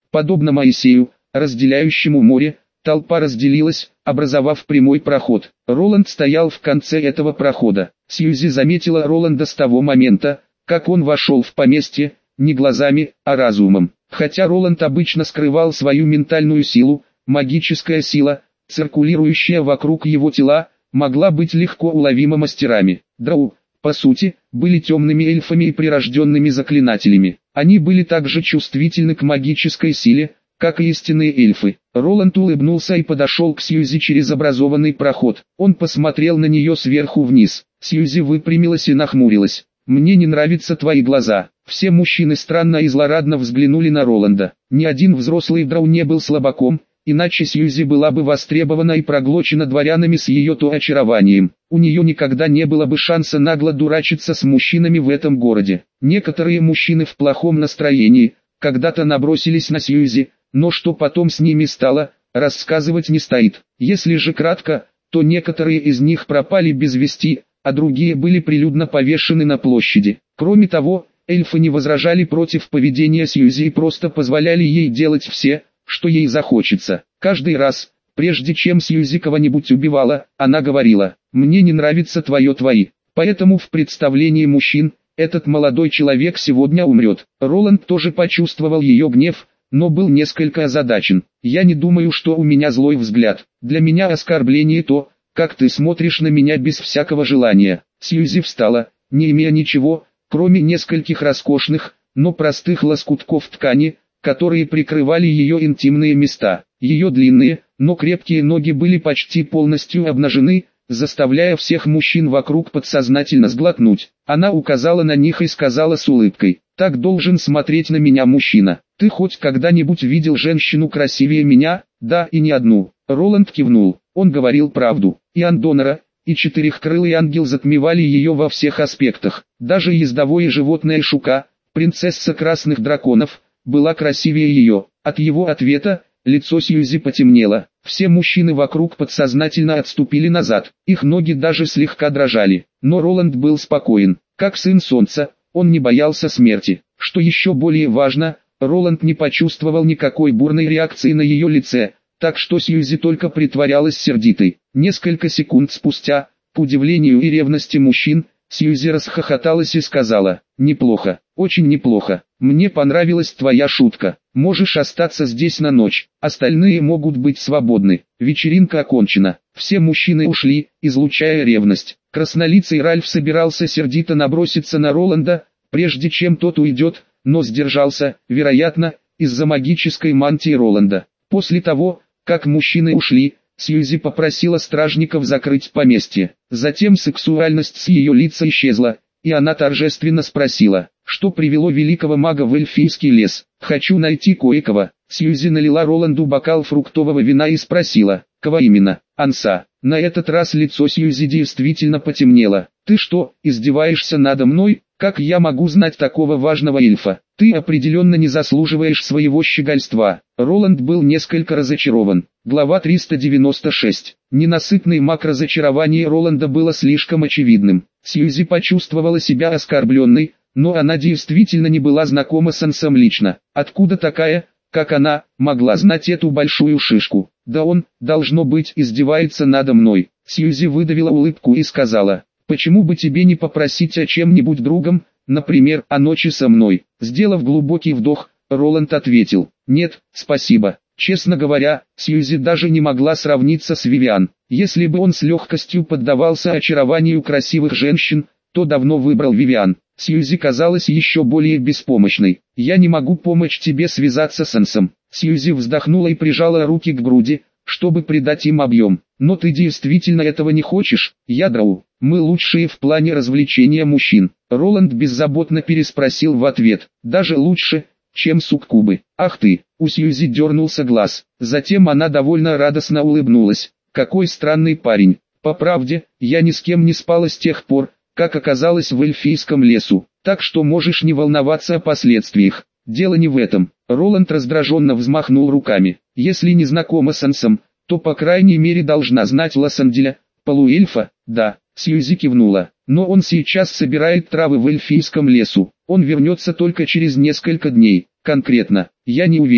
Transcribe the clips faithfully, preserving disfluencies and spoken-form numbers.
Подобно Моисею, разделяющему море, толпа разделилась, образовав прямой проход. Роланд стоял в конце этого прохода. Сьюзи заметила Роланда с того момента, как он вошел в поместье, не глазами, а разумом. Хотя Роланд обычно скрывал свою ментальную силу, магическая сила, циркулирующая вокруг его тела, могла быть легко уловима мастерами. Дроу, по сути, были темными эльфами и прирожденными заклинателями. Они были также чувствительны к магической силе, как и истинные эльфы. Роланд улыбнулся и подошел к Сьюзи через образованный проход. Он посмотрел на нее сверху вниз. Сьюзи выпрямилась и нахмурилась. «Мне не нравятся твои глаза». Все мужчины странно и злорадно взглянули на Роланда. Ни один взрослый дроу не был слабаком, иначе Сьюзи была бы востребована и проглочена дворянами с ее то очарованием. У нее никогда не было бы шанса нагло дурачиться с мужчинами в этом городе. Некоторые мужчины в плохом настроении когда-то набросились на Сьюзи, но что потом с ними стало, рассказывать не стоит. Если же кратко, то некоторые из них пропали без вести, а другие были прилюдно повешены на площади. Кроме того, эльфы не возражали против поведения Сьюзи и просто позволяли ей делать все, что ей захочется. Каждый раз, прежде чем Сьюзи кого-нибудь убивала, она говорила: «Мне не нравится твое твои». Поэтому в представлении мужчин, этот молодой человек сегодня умрет. Роланд тоже почувствовал ее гнев, но был несколько озадачен. «Я не думаю, что у меня злой взгляд. Для меня оскорбление то, как ты смотришь на меня без всякого желания». Сьюзи встала, не имея ничего, кроме нескольких роскошных, но простых лоскутков ткани, которые прикрывали ее интимные места. Ее длинные, но крепкие ноги были почти полностью обнажены, заставляя всех мужчин вокруг подсознательно сглотнуть. Она указала на них и сказала с улыбкой: «Так должен смотреть на меня мужчина. Ты хоть когда-нибудь видел женщину красивее меня?» «Да, и не одну». Роланд кивнул. Он говорил правду. И Андонора, и четырехкрылый ангел затмевали ее во всех аспектах. Даже ездовое животное Шука, принцесса красных драконов, была красивее ее. От его ответа лицо Сьюзи потемнело. Все мужчины вокруг подсознательно отступили назад. Их ноги даже слегка дрожали. Но Роланд был спокоен. Как сын солнца, он не боялся смерти. Что еще более важно, Роланд не почувствовал никакой бурной реакции на ее лице, так что Сьюзи только притворялась сердитой. Несколько секунд спустя, к удивлению и ревности мужчин, Сьюзи расхохоталась и сказала: «Неплохо, очень неплохо. Мне понравилась твоя шутка. Можешь остаться здесь на ночь, остальные могут быть свободны». Вечеринка окончена. Все мужчины ушли, излучая ревность. Краснолицый Ральф собирался сердито наброситься на Роланда, прежде чем тот уйдет, но сдержался, вероятно, из-за магической мантии Роланда. После того, как мужчины ушли, Сьюзи попросила стражников закрыть поместье. Затем сексуальность с ее лица исчезла, и она торжественно спросила: «Что привело великого мага в эльфийский лес? Хочу найти кое-кого». Сьюзи налила Роланду бокал фруктового вина и спросила: «Кого именно?» «Анса». На этот раз лицо Сьюзи действительно потемнело. «Ты что, издеваешься надо мной? Как я могу знать такого важного эльфа? Ты определенно не заслуживаешь своего щегольства». Роланд был несколько разочарован. Глава триста девяносто шесть. Ненасытный маг разочарования Роланда было слишком очевидным. Сьюзи почувствовала себя оскорбленной, но она действительно не была знакома с Ансом лично. Откуда такая, как она, могла знать эту большую шишку? Да он, должно быть, издевается надо мной. Сьюзи выдавила улыбку и сказала: «Почему бы тебе не попросить о чем-нибудь другом, например, о ночи со мной?» Сделав глубокий вдох, Роланд ответил: «Нет, спасибо». Честно говоря, Сьюзи даже не могла сравниться с Вивиан. Если бы он с легкостью поддавался очарованию красивых женщин, то давно выбрал Вивиан. Сьюзи казалась еще более беспомощной. «Я не могу помочь тебе связаться с Ансом». Сьюзи вздохнула и прижала руки к груди, чтобы придать им объем. «Но ты действительно этого не хочешь?» «Я дроу. Мы лучшие в плане развлечения мужчин». Роланд беззаботно переспросил в ответ: «Даже лучше, чем суккубы». «Ах ты!» У Сьюзи дернулся глаз. Затем она довольно радостно улыбнулась. «Какой странный парень. По правде, я ни с кем не спала с тех пор, как оказалась в эльфийском лесу, так что можешь не волноваться о последствиях. Дело не в этом». Роланд раздраженно взмахнул руками. «Если не знакома с Ансом, то по крайней мере должна знать Лассанделя, полуэльфа». «Да», Сьюзи кивнула. «Но он сейчас собирает травы в эльфийском лесу. Он вернется только через несколько дней. Конкретно, я не уверена».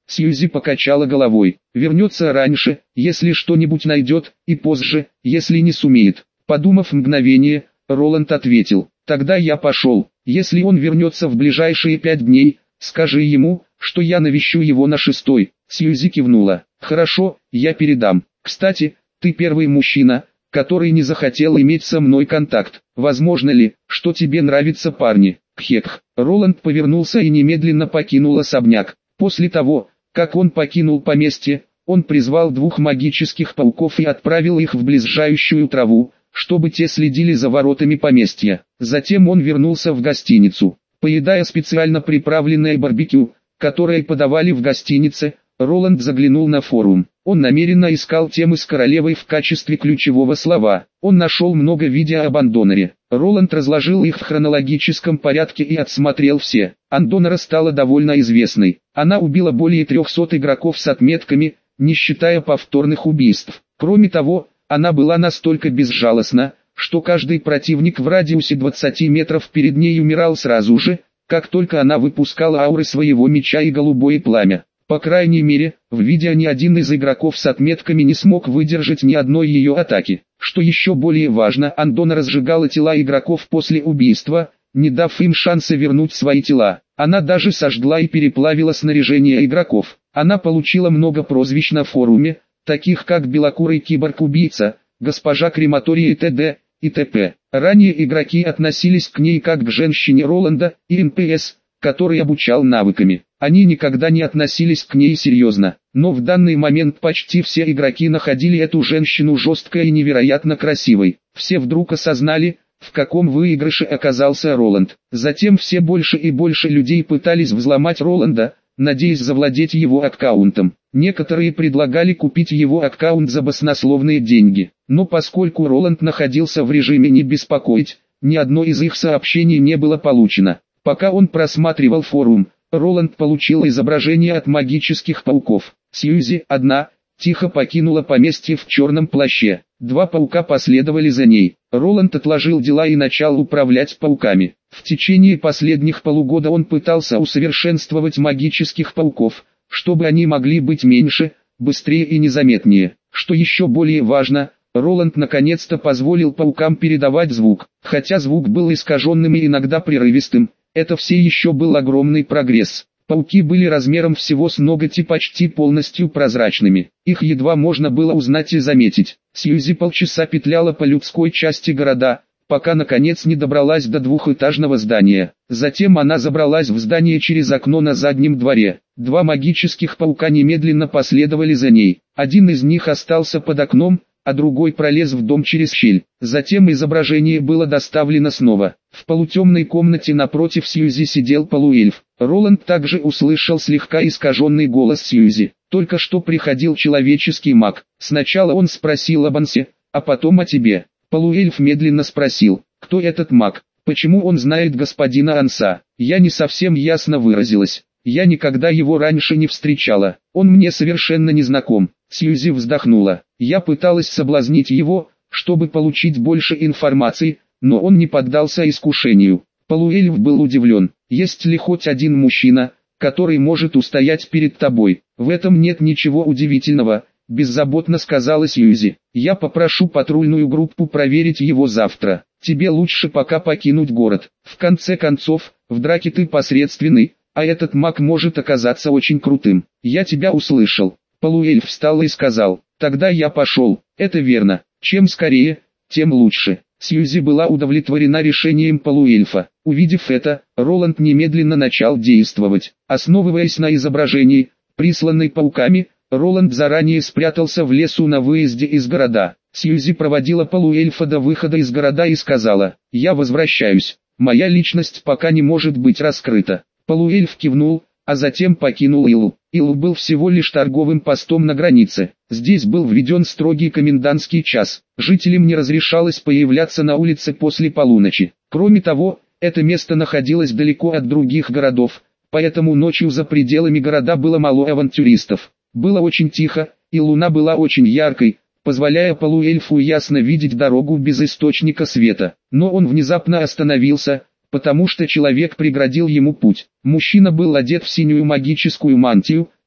Сьюзи покачала головой. Вернется раньше, если что-нибудь найдет, и позже, если не сумеет. Подумав мгновение, Роланд ответил: тогда я пошел. Если он вернется в ближайшие пять дней, скажи ему, что я навещу его на шестой. Сьюзи кивнула. Хорошо, я передам. Кстати, ты первый мужчина, который не захотел иметь со мной контакт. Возможно ли, что тебе нравятся парни? Кхек. Роланд повернулся и немедленно покинул особняк. После того, как он покинул поместье, он призвал двух магических пауков и отправил их в близлежащую траву, чтобы те следили за воротами поместья. Затем он вернулся в гостиницу. Поедая специально приправленное барбекю, которое подавали в гостинице, Роланд заглянул на форум. Он намеренно искал темы с королевой в качестве ключевого слова. Он нашел много видео об Андонаре. Роланд разложил их в хронологическом порядке и отсмотрел все. Андонара стала довольно известной. Она убила более трехсот игроков с отметками, не считая повторных убийств. Кроме того, она была настолько безжалостна, что каждый противник в радиусе двадцати метров перед ней умирал сразу же, как только она выпускала ауры своего меча и голубое пламя. По крайней мере, в видео ни один из игроков с отметками не смог выдержать ни одной ее атаки. Что еще более важно, Андона разжигала тела игроков после убийства, не дав им шанса вернуть свои тела. Она даже сожгла и переплавила снаряжение игроков. Она получила много прозвищ на форуме, таких как белокурый киборг-убийца, госпожа крематория и т.д. и т.п. Ранее игроки относились к ней как к женщине Роланда и эн пи эс, который обучал навыками. Они никогда не относились к ней серьезно, но в данный момент почти все игроки находили эту женщину жесткой и невероятно красивой. Все вдруг осознали, в каком выигрыше оказался Роланд. Затем все больше и больше людей пытались взломать Роланда, надеясь завладеть его аккаунтом. Некоторые предлагали купить его аккаунт за баснословные деньги, но поскольку Роланд находился в режиме «не беспокоить», ни одно из их сообщений не было получено. Пока он просматривал форум, Роланд получил изображение от магических пауков. Сьюзи, одна, тихо покинула поместье в черном плаще. Два паука последовали за ней. Роланд отложил дела и начал управлять пауками. В течение последних полугода он пытался усовершенствовать магических пауков, чтобы они могли быть меньше, быстрее и незаметнее. Что еще более важно, Роланд наконец-то позволил паукам передавать звук. Хотя звук был искаженным и иногда прерывистым, это все еще был огромный прогресс. Пауки были размером всего с ноготь и почти полностью прозрачными. Их едва можно было узнать и заметить. Сьюзи полчаса петляла по людской части города, пока наконец не добралась до двухэтажного здания. Затем она забралась в здание через окно на заднем дворе. Два магических паука немедленно последовали за ней. Один из них остался под окном, а другой пролез в дом через щель. Затем изображение было доставлено снова. В полутемной комнате напротив Сьюзи сидел полуэльф. Роланд также услышал слегка искаженный голос Сьюзи. Только что приходил человеческий маг. Сначала он спросил об Ансе, а потом о тебе. Полуэльф медленно спросил: кто этот маг? Почему он знает господина Анса? Я не совсем ясно выразилась. Я никогда его раньше не встречала. Он мне совершенно не знаком. Сьюзи вздохнула. Я пыталась соблазнить его, чтобы получить больше информации, но он не поддался искушению. Полуэльф был удивлен. Есть ли хоть один мужчина, который может устоять перед тобой? В этом нет ничего удивительного, беззаботно сказала Сьюзи. Я попрошу патрульную группу проверить его завтра. Тебе лучше пока покинуть город. В конце концов, в драке ты посредственный, а этот маг может оказаться очень крутым. Я тебя услышал. Полуэльф встал и сказал: тогда я пошел. Это верно. Чем скорее, тем лучше. Сьюзи была удовлетворена решением полуэльфа. Увидев это, Роланд немедленно начал действовать. Основываясь на изображении, присланной пауками, Роланд заранее спрятался в лесу на выезде из города. Сьюзи проводила полуэльфа до выхода из города и сказала: я возвращаюсь. Моя личность пока не может быть раскрыта. Полуэльф кивнул, а затем покинул Илу. Ил был всего лишь торговым постом на границе. Здесь был введен строгий комендантский час. Жителям не разрешалось появляться на улице после полуночи. Кроме того, это место находилось далеко от других городов, поэтому ночью за пределами города было мало авантюристов. Было очень тихо, и луна была очень яркой, позволяя полуэльфу ясно видеть дорогу без источника света. Но он внезапно остановился, потому что человек преградил ему путь. Мужчина был одет в синюю магическую мантию,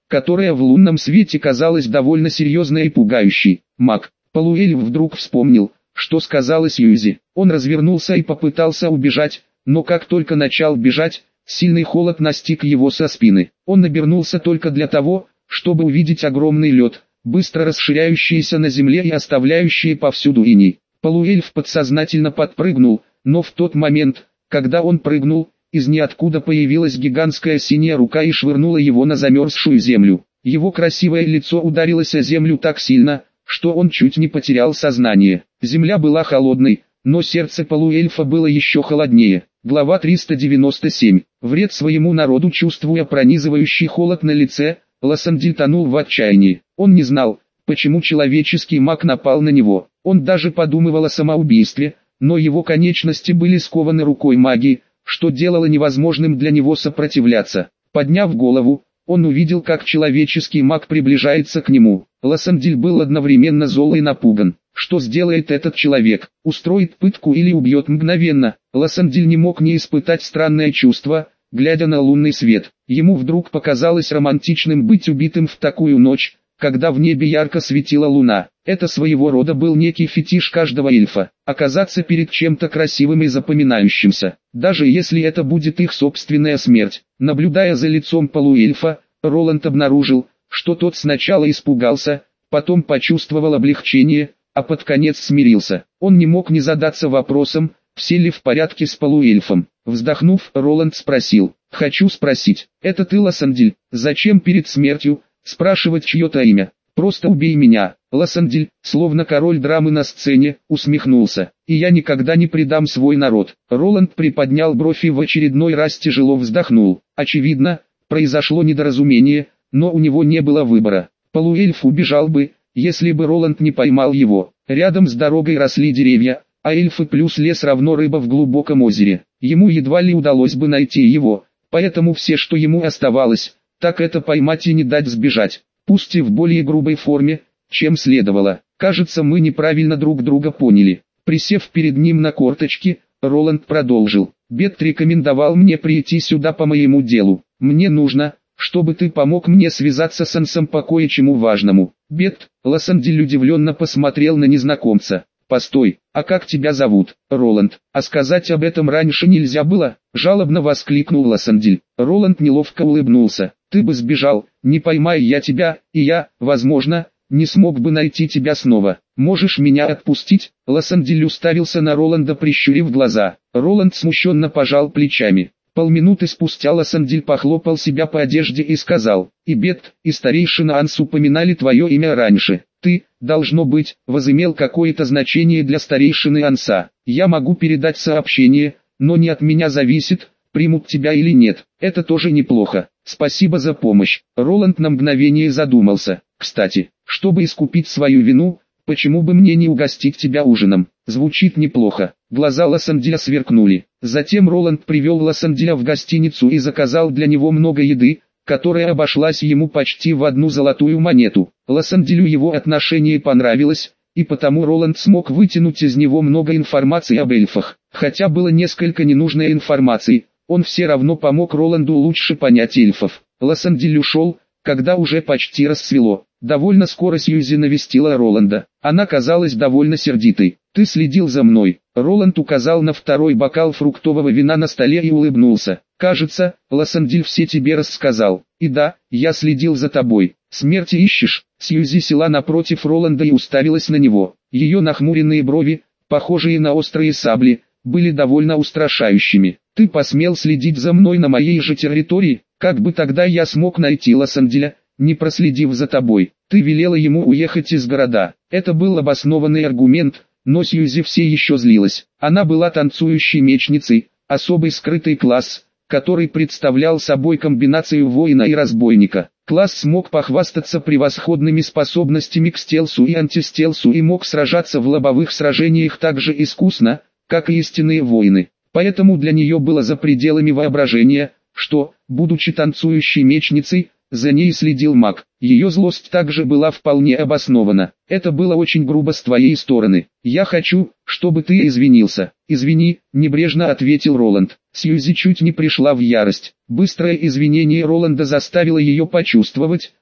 которая в лунном свете казалась довольно серьезной и пугающей. Маг. Полуэльф вдруг вспомнил, что сказала Сьюзи. Он развернулся и попытался убежать, но как только начал бежать, сильный холод настиг его со спины. Он обернулся только для того, чтобы увидеть огромный лед, быстро расширяющийся на земле и оставляющий повсюду иней. Полуэльф подсознательно подпрыгнул, но в тот момент, когда он прыгнул, из ниоткуда появилась гигантская синяя рука и швырнула его на замерзшую землю. Его красивое лицо ударилось о землю так сильно, что он чуть не потерял сознание. Земля была холодной, но сердце полуэльфа было еще холоднее. Глава триста девяносто семь. Вред своему народу. Чувствуя пронизывающий холод на лице, Лассандиль тонул в отчаянии. Он не знал, почему человеческий маг напал на него. Он даже подумывал о самоубийстве, но его конечности были скованы рукой магии, что делало невозможным для него сопротивляться. Подняв голову, он увидел, как человеческий маг приближается к нему. Лассандиль был одновременно зол и напуган. Что сделает этот человек? Устроит пытку или убьет мгновенно? Лассандиль не мог не испытать странное чувство, глядя на лунный свет. Ему вдруг показалось романтичным быть убитым в такую ночь, когда в небе ярко светила луна. Это своего рода был некий фетиш каждого эльфа. Оказаться перед чем-то красивым и запоминающимся, даже если это будет их собственная смерть. Наблюдая за лицом полуэльфа, Роланд обнаружил, что тот сначала испугался, потом почувствовал облегчение, а под конец смирился. Он не мог не задаться вопросом, все ли в порядке с полуэльфом. Вздохнув, Роланд спросил: «Хочу спросить, это ты, Лассандиль? Зачем перед смертью спрашивать чье-то имя? Просто убей меня». Лассандиль, словно король драмы на сцене, усмехнулся: «И я никогда не предам свой народ». Роланд приподнял бровь и в очередной раз тяжело вздохнул. Очевидно, произошло недоразумение, но у него не было выбора. Полуэльф убежал бы, если бы Роланд не поймал его. Рядом с дорогой росли деревья, а эльфы плюс лес равно рыба в глубоком озере. Ему едва ли удалось бы найти его, поэтому все, что ему оставалось, так это поймать и не дать сбежать, пусть и в более грубой форме, чем следовало. Кажется, мы неправильно друг друга поняли. Присев перед ним на корточки, Роланд продолжил: «Бет рекомендовал мне прийти сюда по моему делу. Мне нужно, чтобы ты помог мне связаться с Ансом по кое-чему важному». «Бет?» — Лассандиль удивленно посмотрел на незнакомца. «Постой, а как тебя зовут?» «Роланд». «А сказать об этом раньше нельзя было?» — жалобно воскликнул Лассандиль. Роланд неловко улыбнулся. «Ты бы сбежал, не поймай я тебя, и я, возможно, не смог бы найти тебя снова. Можешь меня отпустить?» Лассандиль уставился на Роланда, прищурив глаза. Роланд смущенно пожал плечами. Полминуты спустя Лассандиль похлопал себя по одежде и сказал: «И Бет, и старейшина Анс упоминали твое имя раньше. Ты, должно быть, возымел какое-то значение для старейшины Анса. Я могу передать сообщение, но не от меня зависит, примут тебя или нет. Это тоже неплохо. Спасибо за помощь». Роланд на мгновение задумался. «Кстати, чтобы искупить свою вину, почему бы мне не угостить тебя ужином? Звучит неплохо». Глаза Лассандиля сверкнули. Затем Роланд привел Лассандиля в гостиницу и заказал для него много еды, которая обошлась ему почти в одну золотую монету. Лассандилю его отношение понравилось, и потому Роланд смог вытянуть из него много информации об эльфах. Хотя было несколько ненужной информации, он все равно помог Роланду лучше понять эльфов. Лассандиль ушел, когда уже почти рассвело. Довольно скоро Сьюзи навестила Роланда. Она казалась довольно сердитой. «Ты следил за мной?» Роланд указал на второй бокал фруктового вина на столе и улыбнулся. «Кажется, Лассандиль все тебе рассказал. И да, я следил за тобой. Смерти ищешь?» Сьюзи села напротив Роланда и уставилась на него. Ее нахмуренные брови, похожие на острые сабли, были довольно устрашающими. «Ты посмел следить за мной на моей же территории? Как бы тогда я смог найти Лассандиля, не проследив за тобой? Ты велела ему уехать из города». Это был обоснованный аргумент, но Сьюзи все еще злилась. Она была танцующей мечницей, особый скрытый класс, который представлял собой комбинацию воина и разбойника. Класс смог похвастаться превосходными способностями к стелсу и антистелсу и мог сражаться в лобовых сражениях так же искусно, как и истинные воины. Поэтому для нее было за пределами воображения, что, будучи танцующей мечницей, за ней следил маг. Ее злость также была вполне обоснована. «Это было очень грубо с твоей стороны. Я хочу, чтобы ты извинился». «Извини», — небрежно ответил Роланд. Сьюзи чуть не пришла в ярость. Быстрое извинение Роланда заставило ее почувствовать,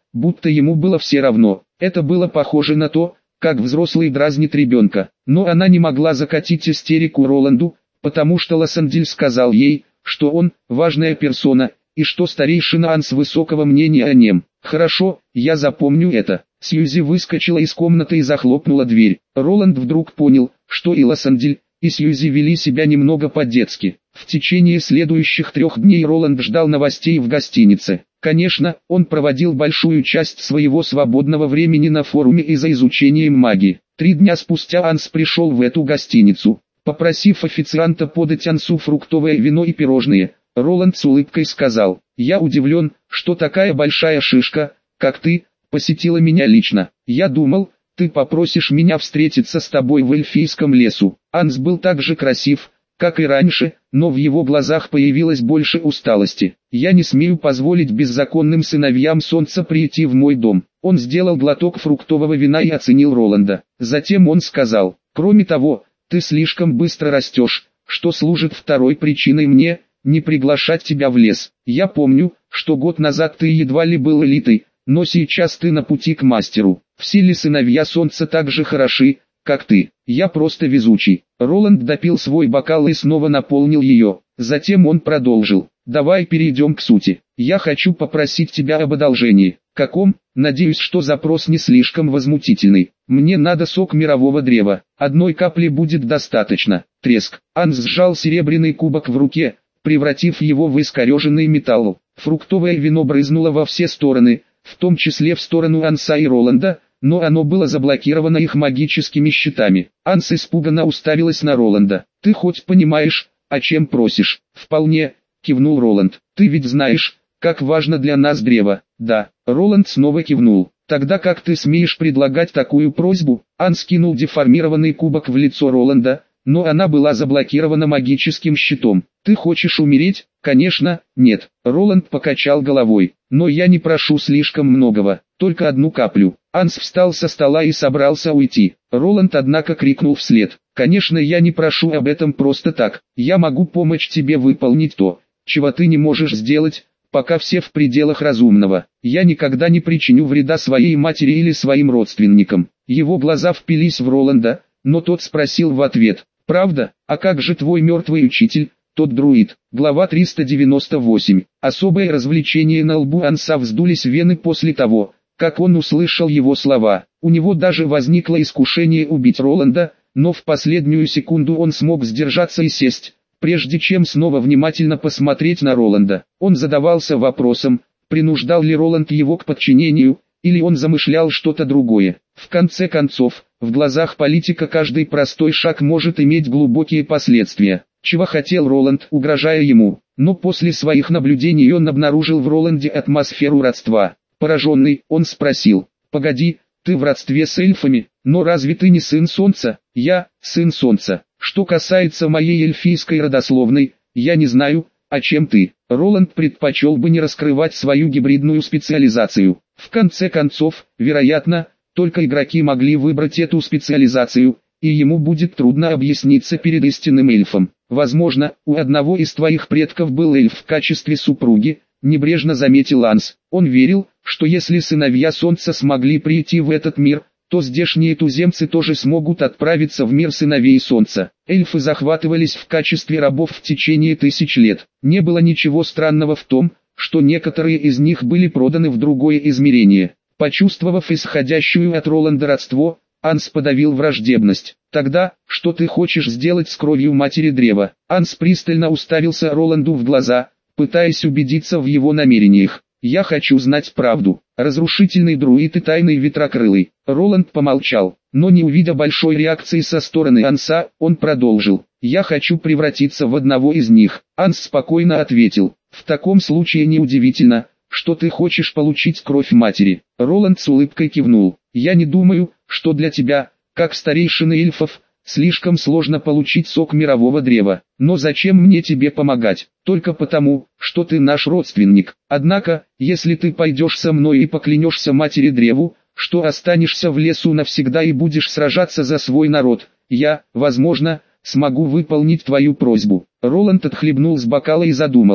будто ему было все равно. Это было похоже на то, как взрослый дразнит ребенка. Но она не могла закатить истерику Роланду, потому что Лассандель сказал ей, что он – важная персона, и что старейшина Анс высокого мнения о нем. «Хорошо, я запомню это». Сьюзи выскочила из комнаты и захлопнула дверь. Роланд вдруг понял, что и Лассандель, и Сьюзи вели себя немного по-детски. В течение следующих трех дней Роланд ждал новостей в гостинице. Конечно, он проводил большую часть своего свободного времени на форуме и за изучением магии. Три дня спустя Анс пришел в эту гостиницу. Попросив официанта подать Ансу фруктовое вино и пирожные, Роланд с улыбкой сказал: «Я удивлен, что такая большая шишка, как ты, посетила меня лично. Я думал, ты попросишь меня встретиться с тобой в эльфийском лесу». Анс был так же красив, как и раньше, но в его глазах появилось больше усталости. «Я не смею позволить беззаконным сыновьям солнца прийти в мой дом». Он сделал глоток фруктового вина и оценил Роланда. Затем он сказал: «Кроме того, ты слишком быстро растешь, что служит второй причиной мне не приглашать тебя в лес. Я помню, что год назад ты едва ли был элитой, но сейчас ты на пути к мастеру. Все ли сыновья солнца так же хороши, как ты? Я просто везучий». Роланд допил свой бокал и снова наполнил ее. Затем он продолжил: «Давай перейдем к сути. Я хочу попросить тебя об одолжении». «Каком?» «Надеюсь, что запрос не слишком возмутительный. Мне надо сок мирового древа. Одной капли будет достаточно». Треск. Анс сжал серебряный кубок в руке, превратив его в искореженный металл. Фруктовое вино брызнуло во все стороны, в том числе в сторону Анса и Роланда, но оно было заблокировано их магическими щитами. Анс испуганно уставилась на Роланда. «Ты хоть понимаешь, о чем просишь?» «Вполне», — кивнул Роланд. «Ты ведь знаешь, как важно для нас древо». «Да». Роланд снова кивнул. «Тогда как ты смеешь предлагать такую просьбу?» Анс кинул деформированный кубок в лицо Роланда, но она была заблокирована магическим щитом. «Ты хочешь умереть?» «Конечно, нет». Роланд покачал головой. «Но я не прошу слишком многого, только одну каплю». Анс встал со стола и собрался уйти. Роланд однако крикнул вслед: «Конечно, я не прошу об этом просто так. Я могу помочь тебе выполнить то, чего ты не можешь сделать, пока все в пределах разумного. Я никогда не причиню вреда своей матери или своим родственникам». Его глаза впились в Роланда, но тот спросил в ответ: «Правда? А как же твой мертвый учитель, тот друид?» Глава триста девяносто восемь. Особое развлечение. На лбу Анса вздулись вены после того, как он услышал его слова. У него даже возникло искушение убить Роланда, но в последнюю секунду он смог сдержаться и сесть, прежде чем снова внимательно посмотреть на Роланда. Он задавался вопросом, принуждал ли Роланд его к подчинению, или он замышлял что-то другое. В конце концов, в глазах политика каждый простой шаг может иметь глубокие последствия. Чего хотел Роланд, угрожая ему? Но после своих наблюдений он обнаружил в Роланде атмосферу родства. Пораженный, он спросил: «Погоди, ты в родстве с эльфами, но разве ты не сын солнца?» «Я, сын солнца. Что касается моей эльфийской родословной, я не знаю, о чем ты». Роланд предпочел бы не раскрывать свою гибридную специализацию. В конце концов, вероятно, только игроки могли выбрать эту специализацию, и ему будет трудно объясниться перед истинным эльфом. «Возможно, у одного из твоих предков был эльф в качестве супруги», — небрежно заметил Анс. Он верил, что если сыновья солнца смогли прийти в этот мир, то здешние туземцы тоже смогут отправиться в мир сыновей солнца. Эльфы захватывались в качестве рабов в течение тысяч лет. Не было ничего странного в том, что некоторые из них были проданы в другое измерение. Почувствовав исходящую от Роланда родство, Анс подавил враждебность. «Тогда, что ты хочешь сделать с кровью матери древа?» Анс пристально уставился Роланду в глаза, пытаясь убедиться в его намерениях. «Я хочу знать правду. Разрушительный друид и тайный ветрокрылый». Роланд помолчал, но не увидя большой реакции со стороны Анса, он продолжил: «Я хочу превратиться в одного из них». Анс спокойно ответил: «В таком случае неудивительно, что ты хочешь получить кровь матери». Роланд с улыбкой кивнул. «Я не думаю, что для тебя, как старейшины эльфов, слишком сложно получить сок мирового древа. Но зачем мне тебе помогать? Только потому, что ты наш родственник. Однако, если ты пойдешь со мной и поклянешься матери древу, что останешься в лесу навсегда и будешь сражаться за свой народ, я, возможно, смогу выполнить твою просьбу». Роланд отхлебнул с бокала и задумался.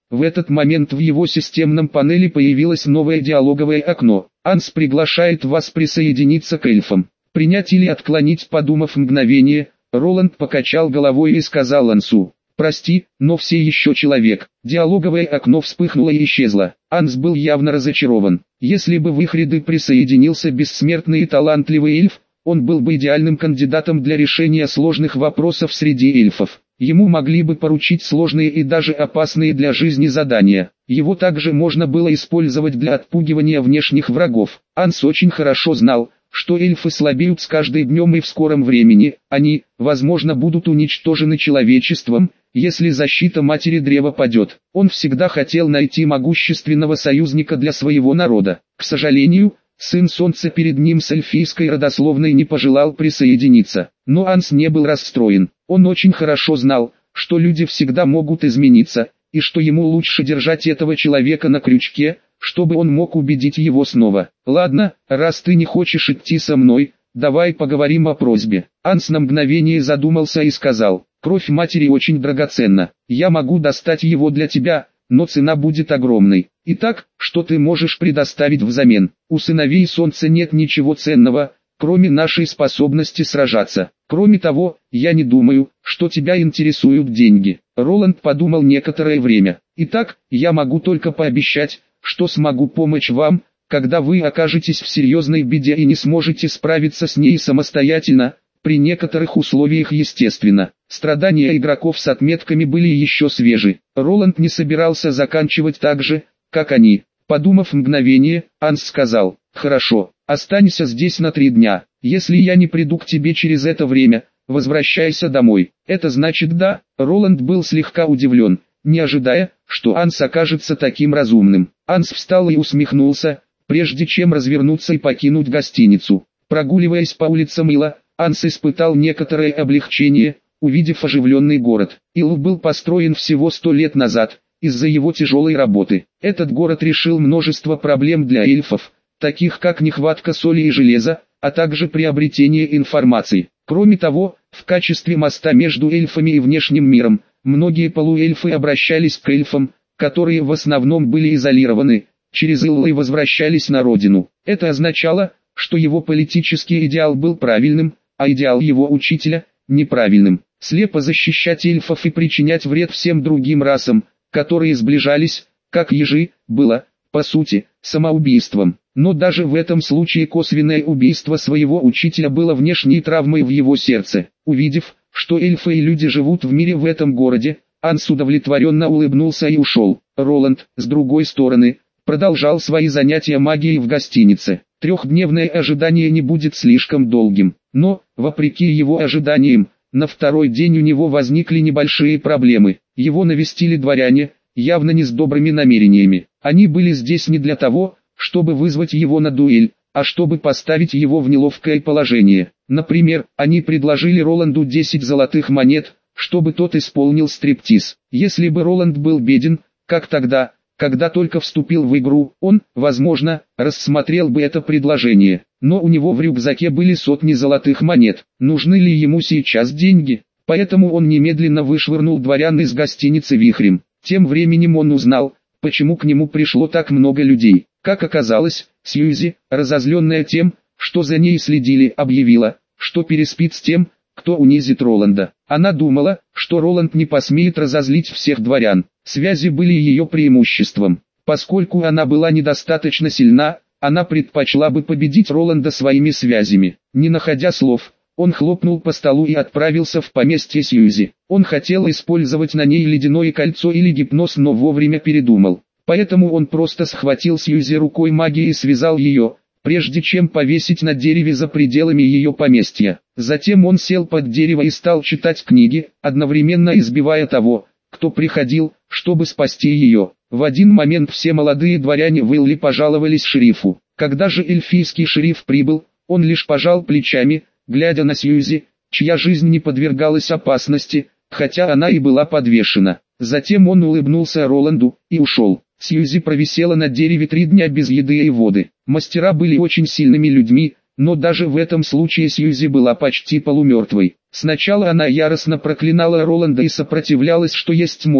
В этот момент в его системном панели появилось новое диалоговое окно. Анс приглашает вас присоединиться к эльфам. Принять или отклонить, подумав мгновение, Роланд покачал головой и сказал Ансу: «Прости, но все еще человек». Диалоговое окно вспыхнуло и исчезло. Анс был явно разочарован. Если бы в их ряды присоединился бессмертный и талантливый эльф, он был бы идеальным кандидатом для решения сложных вопросов среди эльфов. Ему могли бы поручить сложные и даже опасные для жизни задания. Его также можно было использовать для отпугивания внешних врагов. Анс очень хорошо знал, что эльфы слабеют с каждым днем и в скором времени. Они, возможно, будут уничтожены человечеством, если защита Матери Древа падет. Он всегда хотел найти могущественного союзника для своего народа. К сожалению, Сын Солнца перед ним с эльфийской родословной не пожелал присоединиться. Но Анс не был расстроен. Он очень хорошо знал, что люди всегда могут измениться, и что ему лучше держать этого человека на крючке, чтобы он мог убедить его снова. «Ладно, раз ты не хочешь идти со мной, давай поговорим о просьбе». Анс на мгновение задумался и сказал: «Кровь матери очень драгоценна. Я могу достать его для тебя, но цена будет огромной. Итак, что ты можешь предоставить взамен? У сыновей Солнца нет ничего ценного, кроме нашей способности сражаться. Кроме того, я не думаю, что тебя интересуют деньги». Роланд подумал некоторое время. «Итак, я могу только пообещать, что смогу помочь вам, когда вы окажетесь в серьезной беде и не сможете справиться с ней самостоятельно, при некоторых условиях естественно». Страдания игроков с отметками были еще свежи. Роланд не собирался заканчивать так же, как они. Подумав мгновение, Анс сказал: «Хорошо, останься здесь на три дня. Если я не приду к тебе через это время, возвращайся домой». «Это значит да?» Роланд был слегка удивлен, не ожидая, что Анс окажется таким разумным. Анс встал и усмехнулся, прежде чем развернуться и покинуть гостиницу. Прогуливаясь по улицам Ила, Анс испытал некоторое облегчение, увидев оживленный город. Ил был построен всего сто лет назад, из-за его тяжелой работы. Этот город решил множество проблем для эльфов, таких как нехватка соли и железа, а также приобретение информации. Кроме того, в качестве моста между эльфами и внешним миром, многие полуэльфы обращались к эльфам, которые в основном были изолированы, через Ил и возвращались на родину. Это означало, что его политический идеал был правильным, а идеал его учителя – неправильным. Слепо защищать эльфов и причинять вред всем другим расам, которые сближались, как ежи, было, по сути, самоубийством. Но даже в этом случае косвенное убийство своего учителя было внешней травмой в его сердце. Увидев, что эльфы и люди живут в мире в этом городе, Анс удовлетворенно улыбнулся и ушел. Роланд, с другой стороны, продолжал свои занятия магией в гостинице. Трехдневное ожидание не будет слишком долгим. Но, вопреки его ожиданиям, на второй день у него возникли небольшие проблемы. Его навестили дворяне, явно не с добрыми намерениями. Они были здесь не для того, чтобы вызвать его на дуэль, а чтобы поставить его в неловкое положение. Например, они предложили Роланду десять золотых монет, чтобы тот исполнил стриптиз. Если бы Роланд был беден, как тогда, когда только вступил в игру, он, возможно, рассмотрел бы это предложение. Но у него в рюкзаке были сотни золотых монет. Нужны ли ему сейчас деньги? Поэтому он немедленно вышвырнул дворян из гостиницы вихрем. Тем временем он узнал, почему к нему пришло так много людей. Как оказалось, Сьюзи, разозленная тем, что за ней следили, объявила, что переспит с тем, кто унизит Роланда. Она думала, что Роланд не посмеет разозлить всех дворян. Связи были ее преимуществом. Поскольку она была недостаточно сильна, она предпочла бы победить Роланда своими связями. Не находя слов, он хлопнул по столу и отправился в поместье Сьюзи. Он хотел использовать на ней ледяное кольцо или гипноз, но вовремя передумал. Поэтому он просто схватил Сьюзи рукой магии и связал ее, прежде чем повесить на дереве за пределами ее поместья. Затем он сел под дерево и стал читать книги, одновременно избивая того, кто приходил, чтобы спасти ее. В один момент все молодые дворяне в Илли пожаловались шерифу. Когда же эльфийский шериф прибыл, он лишь пожал плечами, глядя на Сьюзи, чья жизнь не подвергалась опасности, хотя она и была подвешена. Затем он улыбнулся Роланду и ушел. Сьюзи провисела на дереве три дня без еды и воды. Мастера были очень сильными людьми, но даже в этом случае Сьюзи была почти полумертвой. Сначала она яростно проклинала Роланда и сопротивлялась, что есть мочи,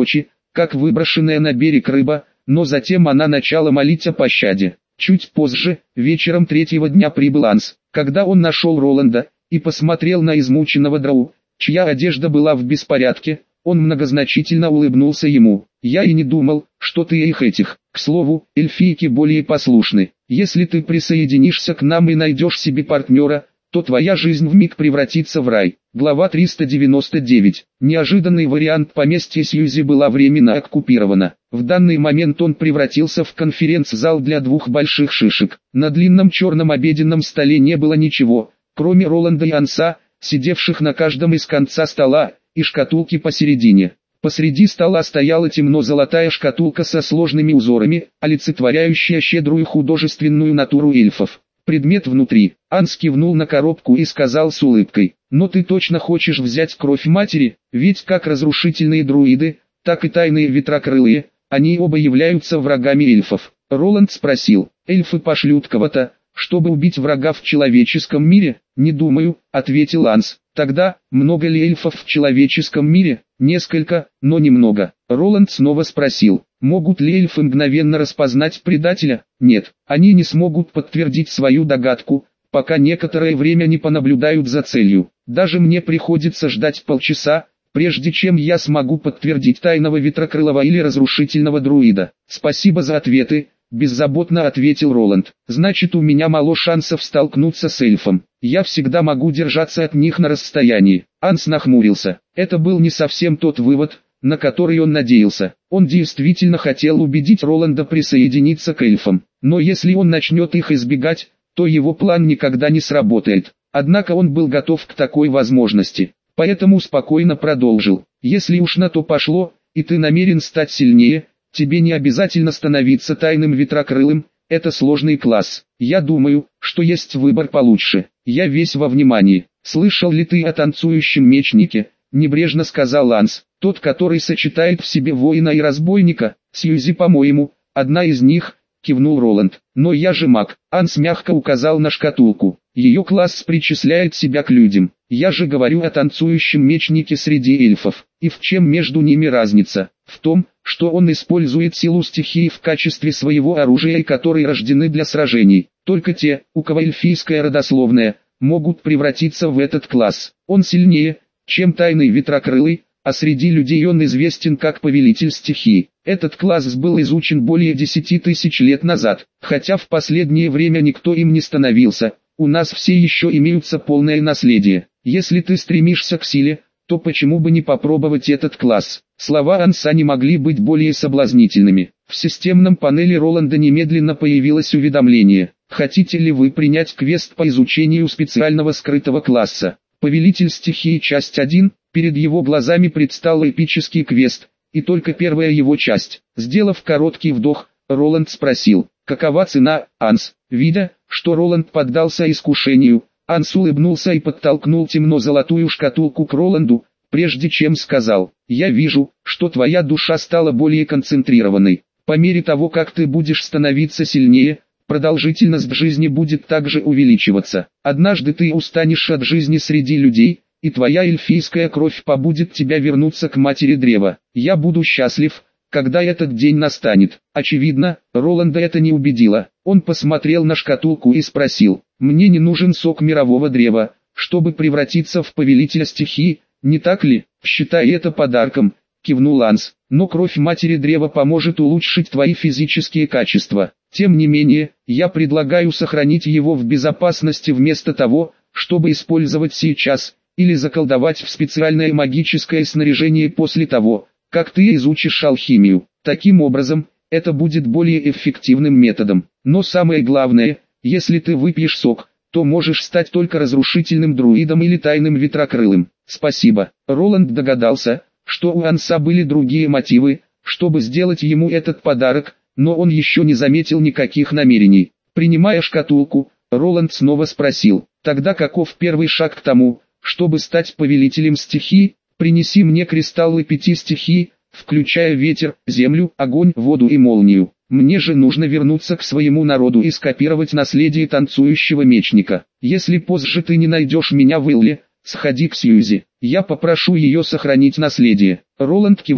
как выброшенная на берег рыба, но затем она начала молить о пощаде. Чуть позже, вечером третьего дня прибыл Анс, когда он нашел Роланда и посмотрел на измученного Дроу, чья одежда была в беспорядке. Он многозначительно улыбнулся ему. «Я и не думал, что ты их этих. К слову, эльфийки более послушны. Если ты присоединишься к нам и найдешь себе партнера, то твоя жизнь вмиг превратится в рай». Глава триста девяносто девять. Неожиданный вариант поместья Сьюзи была временно оккупирована. В данный момент он превратился в конференц-зал для двух больших шишек. На длинном черном обеденном столе не было ничего, кроме Роланда и Анса, сидевших на каждом из конца стола, и шкатулки посередине. Посреди стола стояла темно-золотая шкатулка со сложными узорами, олицетворяющая щедрую художественную натуру эльфов. Предмет внутри. Анс кивнул на коробку и сказал с улыбкой: «Но ты точно хочешь взять кровь матери, ведь как разрушительные друиды, так и тайные ветрокрылые, они оба являются врагами эльфов». Роланд спросил: «Эльфы пошлют кого-то, чтобы убить врага в человеческом мире?» «Не думаю», — ответил Анс. «Тогда, много ли эльфов в человеческом мире?» «Несколько, но немного». Роланд снова спросил: «Могут ли эльфы мгновенно распознать предателя?» «Нет, они не смогут подтвердить свою догадку, пока некоторое время не понаблюдают за целью. Даже мне приходится ждать полчаса, прежде чем я смогу подтвердить тайного ветрокрылого или разрушительного друида». «Спасибо за ответы», — беззаботно ответил Роланд. «Значит, у меня мало шансов столкнуться с эльфом. Я всегда могу держаться от них на расстоянии». Анс нахмурился. Это был не совсем тот вывод, на который он надеялся. Он действительно хотел убедить Роланда присоединиться к эльфам. Но если он начнет их избегать, то его план никогда не сработает. Однако он был готов к такой возможности. Поэтому спокойно продолжил: «Если уж на то пошло, и ты намерен стать сильнее, тебе не обязательно становиться тайным ветрокрылым, это сложный класс. Я думаю, что есть выбор получше. Я весь во внимании». «Слышал ли ты о танцующем мечнике?» — небрежно сказал Анс. «Тот, который сочетает в себе воина и разбойника. Сьюзи, по-моему, одна из них», — кивнул Роланд. «Но я же маг». Анс мягко указал на шкатулку. «Ее класс причисляет себя к людям. Я же говорю о танцующем мечнике среди эльфов. И в чем между ними разница? В том, что он использует силу стихии в качестве своего оружия и которые рождены для сражений. Только те, у кого эльфийская родословная, могут превратиться в этот класс. Он сильнее, чем тайный ветрокрылый, а среди людей он известен как повелитель стихии. Этот класс был изучен более десяти тысяч лет назад, хотя в последнее время никто им не становился. У нас все еще имеются полное наследие. Если ты стремишься к силе, то почему бы не попробовать этот класс?» Слова Анса не могли быть более соблазнительными. В системном панели Роланда немедленно появилось уведомление: «Хотите ли вы принять квест по изучению специального скрытого класса?» Повелитель стихии, часть один. Перед его глазами предстал эпический квест, и только первая его часть. Сделав короткий вдох, Роланд спросил: «Какова цена, Анс?» Видя, что Роланд поддался искушению, Анс улыбнулся и подтолкнул темно-золотую шкатулку к Роланду, прежде чем сказал: «Я вижу, что твоя душа стала более концентрированной. По мере того, как ты будешь становиться сильнее, продолжительность жизни будет также увеличиваться. Однажды ты устанешь от жизни среди людей, и твоя эльфийская кровь побудет тебя вернуться к матери древа. Я буду счастлив, когда этот день настанет». Очевидно, Роланда это не убедило. Он посмотрел на шкатулку и спросил: «Мне не нужен сок мирового древа, чтобы превратиться в повелителя стихии, не так ли?» «Считай это подарком», — кивнул Анс. «Но кровь матери древа поможет улучшить твои физические качества. Тем не менее, я предлагаю сохранить его в безопасности вместо того, чтобы использовать сейчас, или заколдовать в специальное магическое снаряжение после того, как ты изучишь алхимию. Таким образом, это будет более эффективным методом. Но самое главное, если ты выпьешь сок, то можешь стать только разрушительным друидом или тайным ветрокрылым». «Спасибо». Роланд догадался, что у Анса были другие мотивы, чтобы сделать ему этот подарок, но он еще не заметил никаких намерений. Принимая шкатулку, Роланд снова спросил: «Тогда каков первый шаг к тому, чтобы стать повелителем стихий?» «Принеси мне кристаллы пяти стихий, включая ветер, землю, огонь, воду и молнию. Мне же нужно вернуться к своему народу и скопировать наследие танцующего мечника. Если позже ты не найдешь меня в Илле, сходи к Сьюзи. Я попрошу ее сохранить наследие». Роланд кивнул.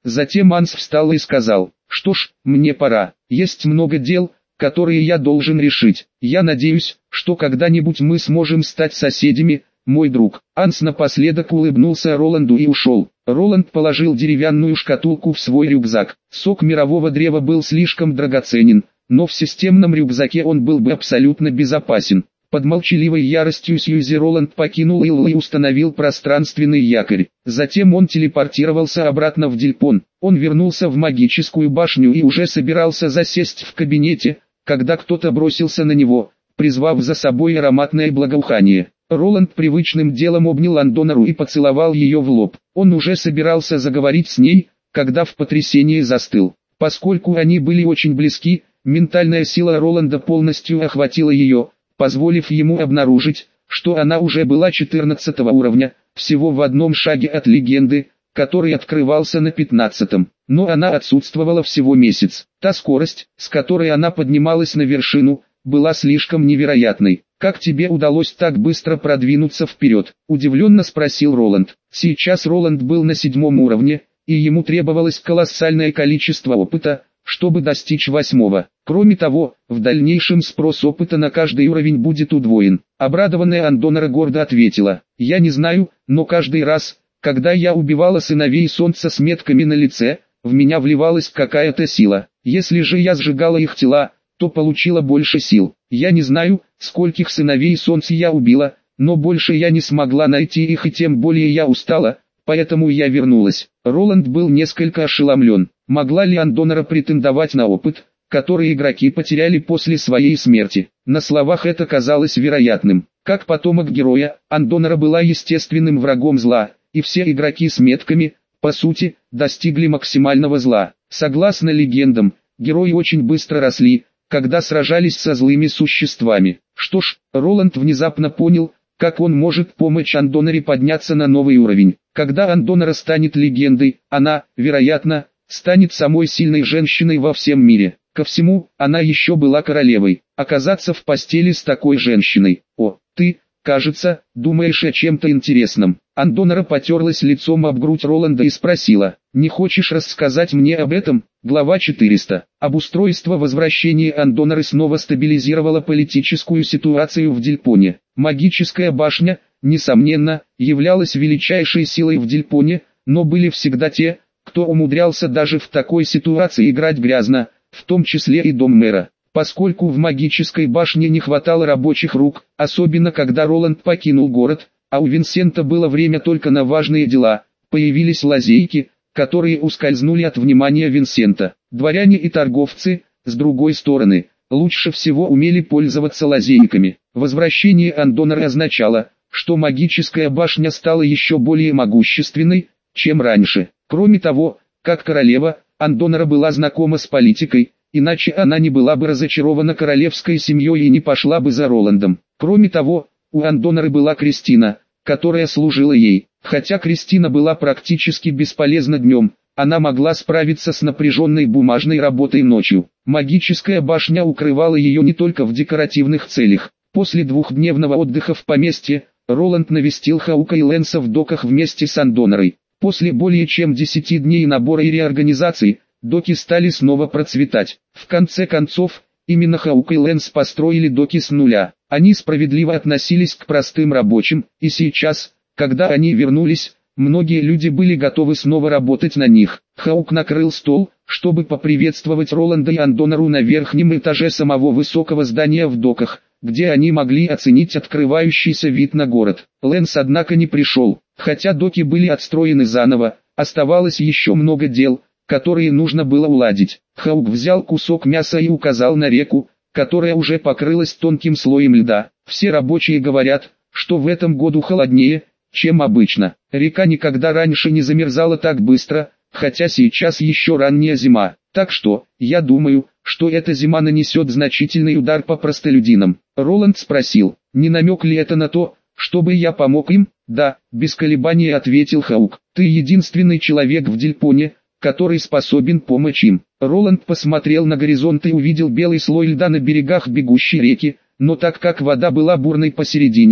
Затем Анс встал и сказал: «Что ж, мне пора. Есть много дел, которые я должен решить. Я надеюсь, что когда-нибудь мы сможем стать соседями, мой друг». Анс напоследок улыбнулся Роланду и ушел. Роланд положил деревянную шкатулку в свой рюкзак. Сок мирового древа был слишком драгоценен, но в системном рюкзаке он был бы абсолютно безопасен. Под молчаливой яростью Сьюзи Роланд покинул Илл и установил пространственный якорь. Затем он телепортировался обратно в Дильпон. Он вернулся в магическую башню и уже собирался засесть в кабинете, когда кто-то бросился на него, призвав за собой ароматное благоухание. Роланд привычным делом обнял Андонару и поцеловал ее в лоб. Он уже собирался заговорить с ней, когда в потрясении застыл. Поскольку они были очень близки, ментальная сила Роланда полностью охватила ее, позволив ему обнаружить, что она уже была четырнадцатого уровня, всего в одном шаге от легенды, который открывался на пятнадцатом. Но она отсутствовала всего месяц. Та скорость, с которой она поднималась на вершину, была слишком невероятной. «Как тебе удалось так быстро продвинуться вперед?» – удивленно спросил Роланд. Сейчас Роланд был на седьмом уровне, и ему требовалось колоссальное количество опыта, чтобы достичь восьмого. Кроме того, в дальнейшем спрос опыта на каждый уровень будет удвоен. Обрадованная Андонара гордо ответила: «Я не знаю, но каждый раз, когда я убивала сыновей солнца с метками на лице, в меня вливалась какая-то сила. Если же я сжигала их тела, то получила больше сил. Я не знаю, скольких сыновей солнца я убила, но больше я не смогла найти их и тем более я устала, поэтому я вернулась». Роланд был несколько ошеломлен. Могла ли Андонара претендовать на опыт, который игроки потеряли после своей смерти? На словах это казалось вероятным. Как потомок героя, Андонара была естественным врагом зла, и все игроки с метками, по сути, достигли максимального зла. Согласно легендам, герои очень быстро росли, когда сражались со злыми существами. Что ж, Роланд внезапно понял, как он может помочь Андонаре подняться на новый уровень. Когда Андонара станет легендой, она, вероятно, станет самой сильной женщиной во всем мире. Ко всему, она еще была королевой. Оказаться в постели с такой женщиной. О, ты, кажется, думаешь о чем-то интересном. Андонара потерлась лицом об грудь Роланда и спросила: «Не хочешь рассказать мне об этом?» Глава четыреста. Обустройство возвращения Андонары снова стабилизировало политическую ситуацию в Дильпоне. Магическая башня, несомненно, являлась величайшей силой в Дильпоне, но были всегда те, кто умудрялся даже в такой ситуации играть грязно, в том числе и дом мэра. Поскольку в магической башне не хватало рабочих рук, особенно когда Роланд покинул город, а у Винсента было время только на важные дела, появились лазейки, которые ускользнули от внимания Винсента. Дворяне и торговцы, с другой стороны, лучше всего умели пользоваться лазейками. Возвращение Андонары означало, что магическая башня стала еще более могущественной, чем раньше. Кроме того, как королева, Андонара была знакома с политикой, иначе она не была бы разочарована королевской семьей и не пошла бы за Роландом. Кроме того, у Андонары была Кристина, которая служила ей. Хотя Кристина была практически бесполезна днем, она могла справиться с напряженной бумажной работой ночью. Магическая башня укрывала ее не только в декоративных целях. После двухдневного отдыха в поместье, Роланд навестил Хаука и Лэнса в доках вместе с Андонарой. После более чем десяти дней набора и реорганизации, доки стали снова процветать. В конце концов, именно Хаук и Лэнс построили доки с нуля. Они справедливо относились к простым рабочим, и сейчас, когда они вернулись, многие люди были готовы снова работать на них. Хаук накрыл стол, чтобы поприветствовать Роланда и Андонару на верхнем этаже самого высокого здания в доках, где они могли оценить открывающийся вид на город. Лэнс однако не пришел. Хотя доки были отстроены заново, оставалось еще много дел, которые нужно было уладить. Хаук взял кусок мяса и указал на реку, которая уже покрылась тонким слоем льда. Все рабочие говорят, что в этом году холоднее, чем обычно. Река никогда раньше не замерзала так быстро, хотя сейчас еще ранняя зима. Так что, я думаю, что эта зима нанесет значительный удар по простолюдинам. Роланд спросил: «Не намек ли это на то, чтобы я помог им?» «Да», — без колебаний ответил Хаук. «Ты единственный человек в Дильпоне, который способен помочь им». Роланд посмотрел на горизонт и увидел белый слой льда на берегах бегущей реки, но так как вода была бурной посередине,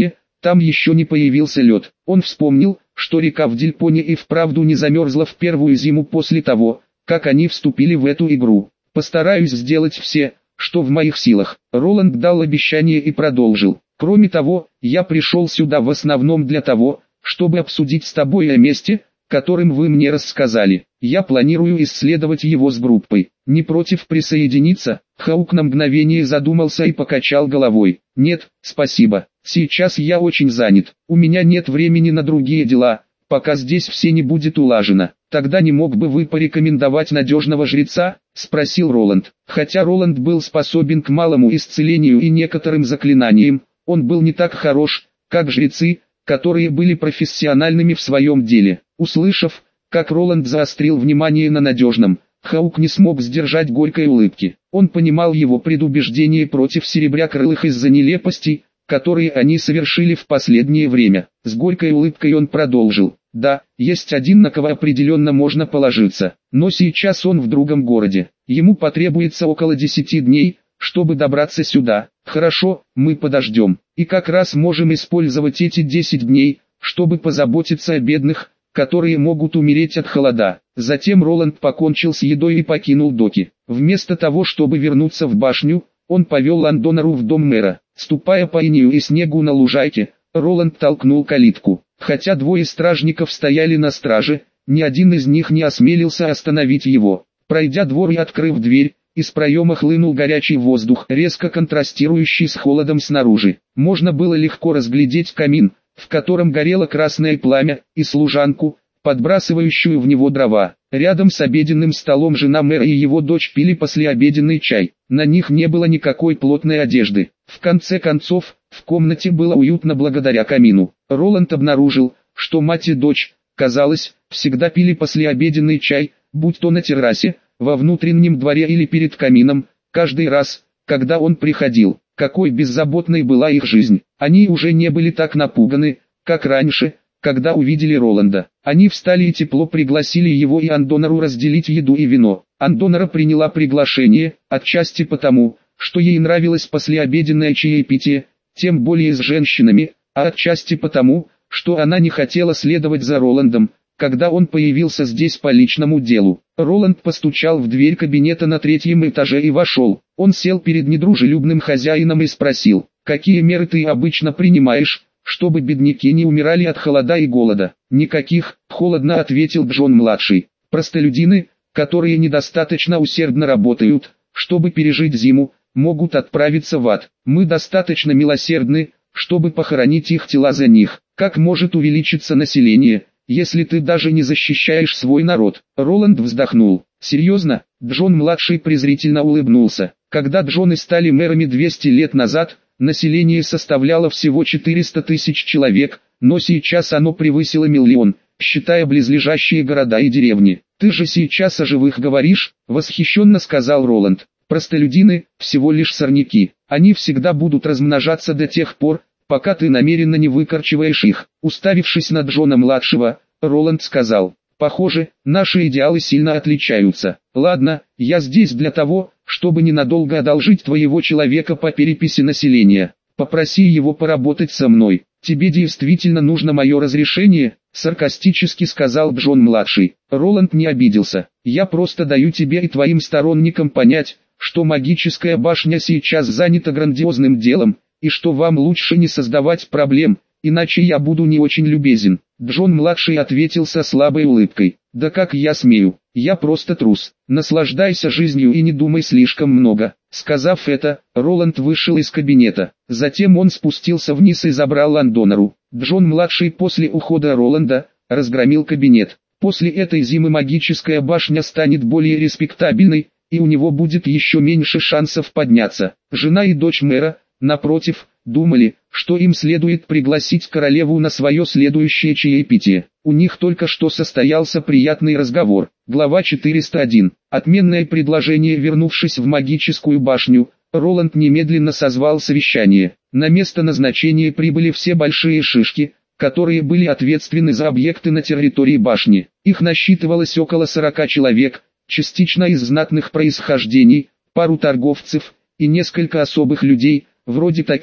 Там еще не появился лед. Он вспомнил, что река в Дельпоне и вправду не замерзла в первую зиму после того, как они вступили в эту игру. «Постараюсь сделать все, что в моих силах». Роланд дал обещание и продолжил. «Кроме того, я пришел сюда в основном для того, чтобы обсудить с тобой о месте, которым вы мне рассказали. Я планирую исследовать его с группой. Не против присоединиться?» Хаук на мгновение задумался и покачал головой. «Нет, спасибо. Сейчас я очень занят. У меня нет времени на другие дела, пока здесь все не будет улажено». «Тогда не мог бы вы порекомендовать надежного жреца?» — спросил Роланд. Хотя Роланд был способен к малому исцелению и некоторым заклинаниям, он был не так хорош, как жрецы, которые были профессиональными в своем деле. Услышав, как Роланд заострил внимание на надежном, Хаук не смог сдержать горькой улыбки. Он понимал его предубеждение против серебрякрылых из-за нелепостей, которые они совершили в последнее время. С горькой улыбкой он продолжил. «Да, есть один, на кого определенно можно положиться, но сейчас он в другом городе. Ему потребуется около десяти дней, чтобы добраться сюда. Хорошо, мы подождем, и как раз можем использовать эти десять дней, чтобы позаботиться о бедных, которые могут умереть от холода». Затем Роланд покончил с едой и покинул доки. Вместо того, чтобы вернуться в башню, он повел Андонару в дом мэра. Ступая по инею и снегу на лужайке, Роланд толкнул калитку. Хотя двое стражников стояли на страже, ни один из них не осмелился остановить его. Пройдя двор и открыв дверь, из проема хлынул горячий воздух, резко контрастирующий с холодом снаружи. Можно было легко разглядеть камин, в котором горело красное пламя, и служанку, подбрасывающую в него дрова. Рядом с обеденным столом жена мэра и его дочь пили послеобеденный чай. На них не было никакой плотной одежды. В конце концов, в комнате было уютно благодаря камину. Роланд обнаружил, что мать и дочь, казалось, всегда пили послеобеденный чай, будь то на террасе, во внутреннем дворе или перед камином, каждый раз, когда он приходил. Какой беззаботной была их жизнь. Они уже не были так напуганы, как раньше, когда увидели Роланда. Они встали и тепло пригласили его и Андонару разделить еду и вино. Андонара приняла приглашение, отчасти потому, что ей нравилось послеобеденное чаепитие, тем более с женщинами, а отчасти потому, что она не хотела следовать за Роландом, когда он появился здесь по личному делу. Роланд постучал в дверь кабинета на третьем этаже и вошел. Он сел перед недружелюбным хозяином и спросил: «Какие меры ты обычно принимаешь, чтобы бедняки не умирали от холода и голода?» «Никаких», — холодно ответил Джон-младший. «Простолюдины, которые недостаточно усердно работают, чтобы пережить зиму, могут отправиться в ад. Мы достаточно милосердны, чтобы похоронить их тела за них. Как может увеличиться население, если ты даже не защищаешь свой народ?» Роланд вздохнул. «Серьезно?» Джон-младший презрительно улыбнулся. Когда Джоны стали мэрами двести лет назад, население составляло всего четыреста тысяч человек, но сейчас оно превысило миллион, считая близлежащие города и деревни. «Ты же сейчас о живых говоришь?» — восхищенно сказал Роланд. «Простолюдины — всего лишь сорняки. Они всегда будут размножаться до тех пор, пока ты намеренно не выкорчеваешь их». Уставившись на Джона-младшего, Роланд сказал: «Похоже, наши идеалы сильно отличаются. Ладно, я здесь для того, чтобы ненадолго одолжить твоего человека по переписи населения. Попроси его поработать со мной. Тебе действительно нужно мое разрешение?» — саркастически сказал Джон-младший. Роланд не обиделся. «Я просто даю тебе и твоим сторонникам понять, что магическая башня сейчас занята грандиозным делом, и что вам лучше не создавать проблем, иначе я буду не очень любезен». Джон-младший ответил со слабой улыбкой: «Да как я смею, я просто трус. Наслаждайся жизнью и не думай слишком много». Сказав это, Роланд вышел из кабинета. Затем он спустился вниз и забрал Андонару. Джон-младший после ухода Роланда разгромил кабинет. После этой зимы магическая башня станет более респектабельной, и у него будет еще меньше шансов подняться. Жена и дочь мэра, напротив, думали, что им следует пригласить королеву на свое следующее чаепитие. У них только что состоялся приятный разговор. Глава четыреста один. Отменное предложение. Вернувшись в магическую башню, Роланд немедленно созвал совещание. На место назначения прибыли все большие шишки, которые были ответственны за объекты на территории башни. Их насчитывалось около сорока человек, частично из знатных происхождений, пару торговцев и несколько особых людей, вроде таких,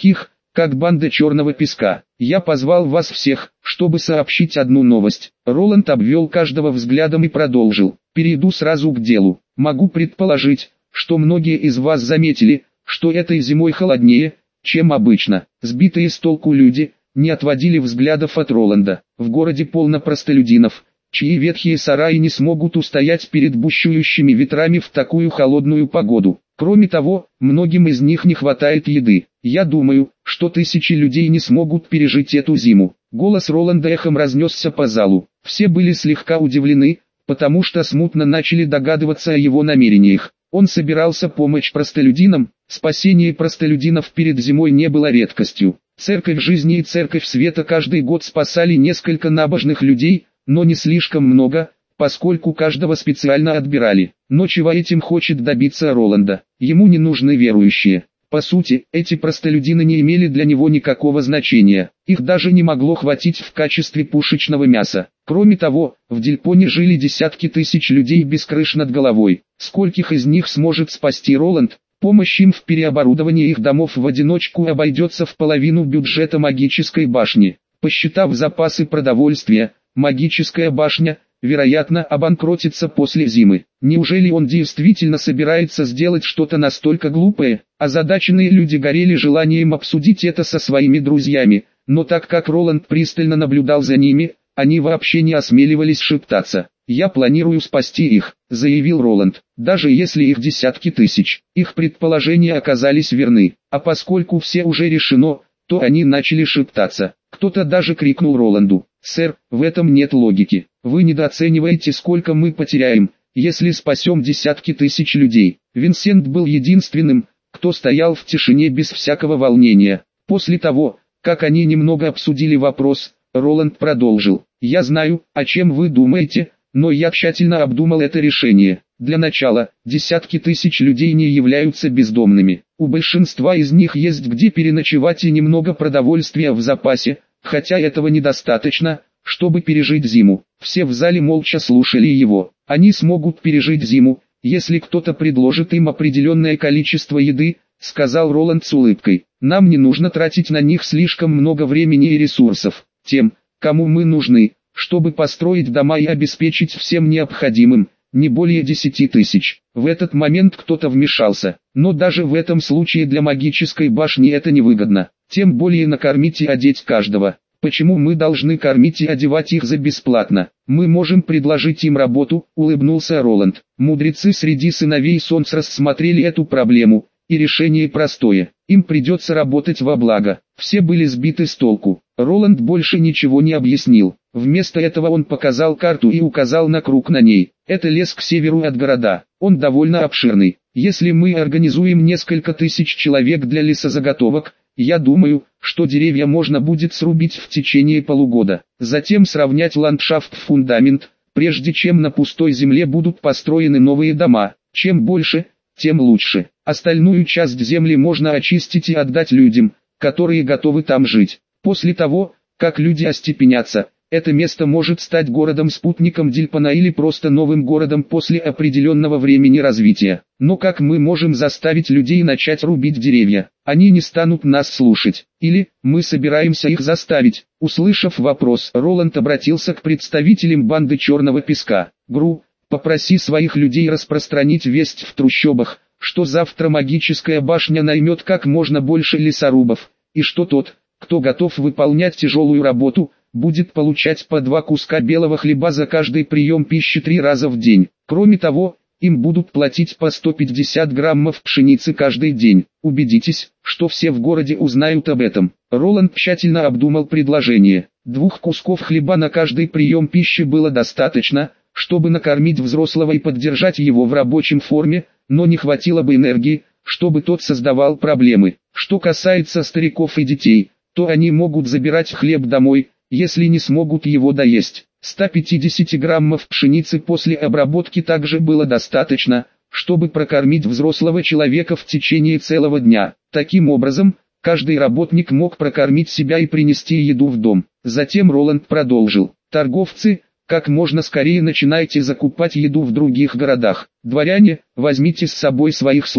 как банда черного песка. Я позвал вас всех, чтобы сообщить одну новость. Роланд обвел каждого взглядом и продолжил. Перейду сразу к делу. Могу предположить, что многие из вас заметили, что этой зимой холоднее, чем обычно. Сбитые с толку люди не отводили взглядов от Роланда. В городе полно простолюдинов, чьи ветхие сараи не смогут устоять перед бушующими ветрами в такую холодную погоду. Кроме того, многим из них не хватает еды. Я думаю, что тысячи людей не смогут пережить эту зиму. Голос Роланда эхом разнесся по залу. Все были слегка удивлены, потому что смутно начали догадываться о его намерениях. Он собирался помочь простолюдинам. Спасение простолюдинов перед зимой не было редкостью. Церковь жизни и Церковь света каждый год спасали несколько набожных людей, но не слишком много, поскольку каждого специально отбирали. Но чего этим хочет добиться Роланда? Ему не нужны верующие. По сути, эти простолюдины не имели для него никакого значения. Их даже не могло хватить в качестве пушечного мяса. Кроме того, в Дельпоне жили десятки тысяч людей без крыш над головой. Скольких из них сможет спасти Роланд? Помощь им в переоборудовании их домов в одиночку обойдется в половину бюджета магической башни. Посчитав запасы продовольствия, магическая башня, вероятно, обанкротится после зимы. Неужели он действительно собирается сделать что-то настолько глупое? Озадаченные люди горели желанием обсудить это со своими друзьями, но так как Роланд пристально наблюдал за ними, они вообще не осмеливались шептаться. «Я планирую спасти их», — заявил Роланд, — «даже если их десятки тысяч». Их предположения оказались верны, а поскольку все уже решено, то они начали шептаться. Кто-то даже крикнул Роланду: «Сэр, в этом нет логики. Вы недооцениваете, сколько мы потеряем, если спасем десятки тысяч людей». Винсент был единственным, кто стоял в тишине без всякого волнения. После того, как они немного обсудили вопрос, Роланд продолжил: «Я знаю, о чем вы думаете, но я тщательно обдумал это решение. Для начала, десятки тысяч людей не являются бездомными. У большинства из них есть где переночевать и немного продовольствия в запасе, хотя этого недостаточно, чтобы пережить зиму». Все в зале молча слушали его. «Они смогут пережить зиму, если кто-то предложит им определенное количество еды», — сказал Роланд с улыбкой. «Нам не нужно тратить на них слишком много времени и ресурсов. Тем, кому мы нужны, чтобы построить дома и обеспечить всем необходимым, не более десяти тысяч». В этот момент кто-то вмешался. «Но даже в этом случае для магической башни это невыгодно. Тем более накормить и одеть каждого. Почему мы должны кормить и одевать их за бесплатно? Мы можем предложить им работу», — улыбнулся Роланд. Мудрецы среди сыновей Солнца рассмотрели эту проблему, и решение простое. Им придется работать во благо. Все были сбиты с толку. Роланд больше ничего не объяснил. Вместо этого он показал карту и указал на круг на ней. Это лес к северу от города. Он довольно обширный. Если мы организуем несколько тысяч человек для лесозаготовок, я думаю, что деревья можно будет срубить в течение полугода. Затем сравнять ландшафт в фундамент, прежде чем на пустой земле будут построены новые дома. Чем больше, тем лучше. Остальную часть земли можно очистить и отдать людям, которые готовы там жить. После того, как люди остепенятся, это место может стать городом-спутником Дельпона или просто новым городом после определенного времени развития. Но как мы можем заставить людей начать рубить деревья? Они не станут нас слушать. Или мы собираемся их заставить? Услышав вопрос, Роланд обратился к представителям банды Черного Песка. «Гру, попроси своих людей распространить весть в трущобах, что завтра магическая башня наймет как можно больше лесорубов, и что тот, кто готов выполнять тяжелую работу, будет получать по два куска белого хлеба за каждый прием пищи три раза в день. Кроме того, им будут платить по сто пятьдесят граммов пшеницы каждый день. Убедитесь, что все в городе узнают об этом». Роланд тщательно обдумал предложение. Двух кусков хлеба на каждый прием пищи было достаточно, чтобы накормить взрослого и поддержать его в рабочем форме, но не хватило бы энергии, чтобы тот создавал проблемы. Что касается стариков и детей, то они могут забирать хлеб домой, если не смогут его доесть. ста пятидесяти граммов пшеницы после обработки также было достаточно, чтобы прокормить взрослого человека в течение целого дня. Таким образом, каждый работник мог прокормить себя и принести еду в дом. Затем Роланд продолжил: «Торговцы, как можно скорее начинайте закупать еду в других городах. Дворяне, возьмите с собой своих слуг.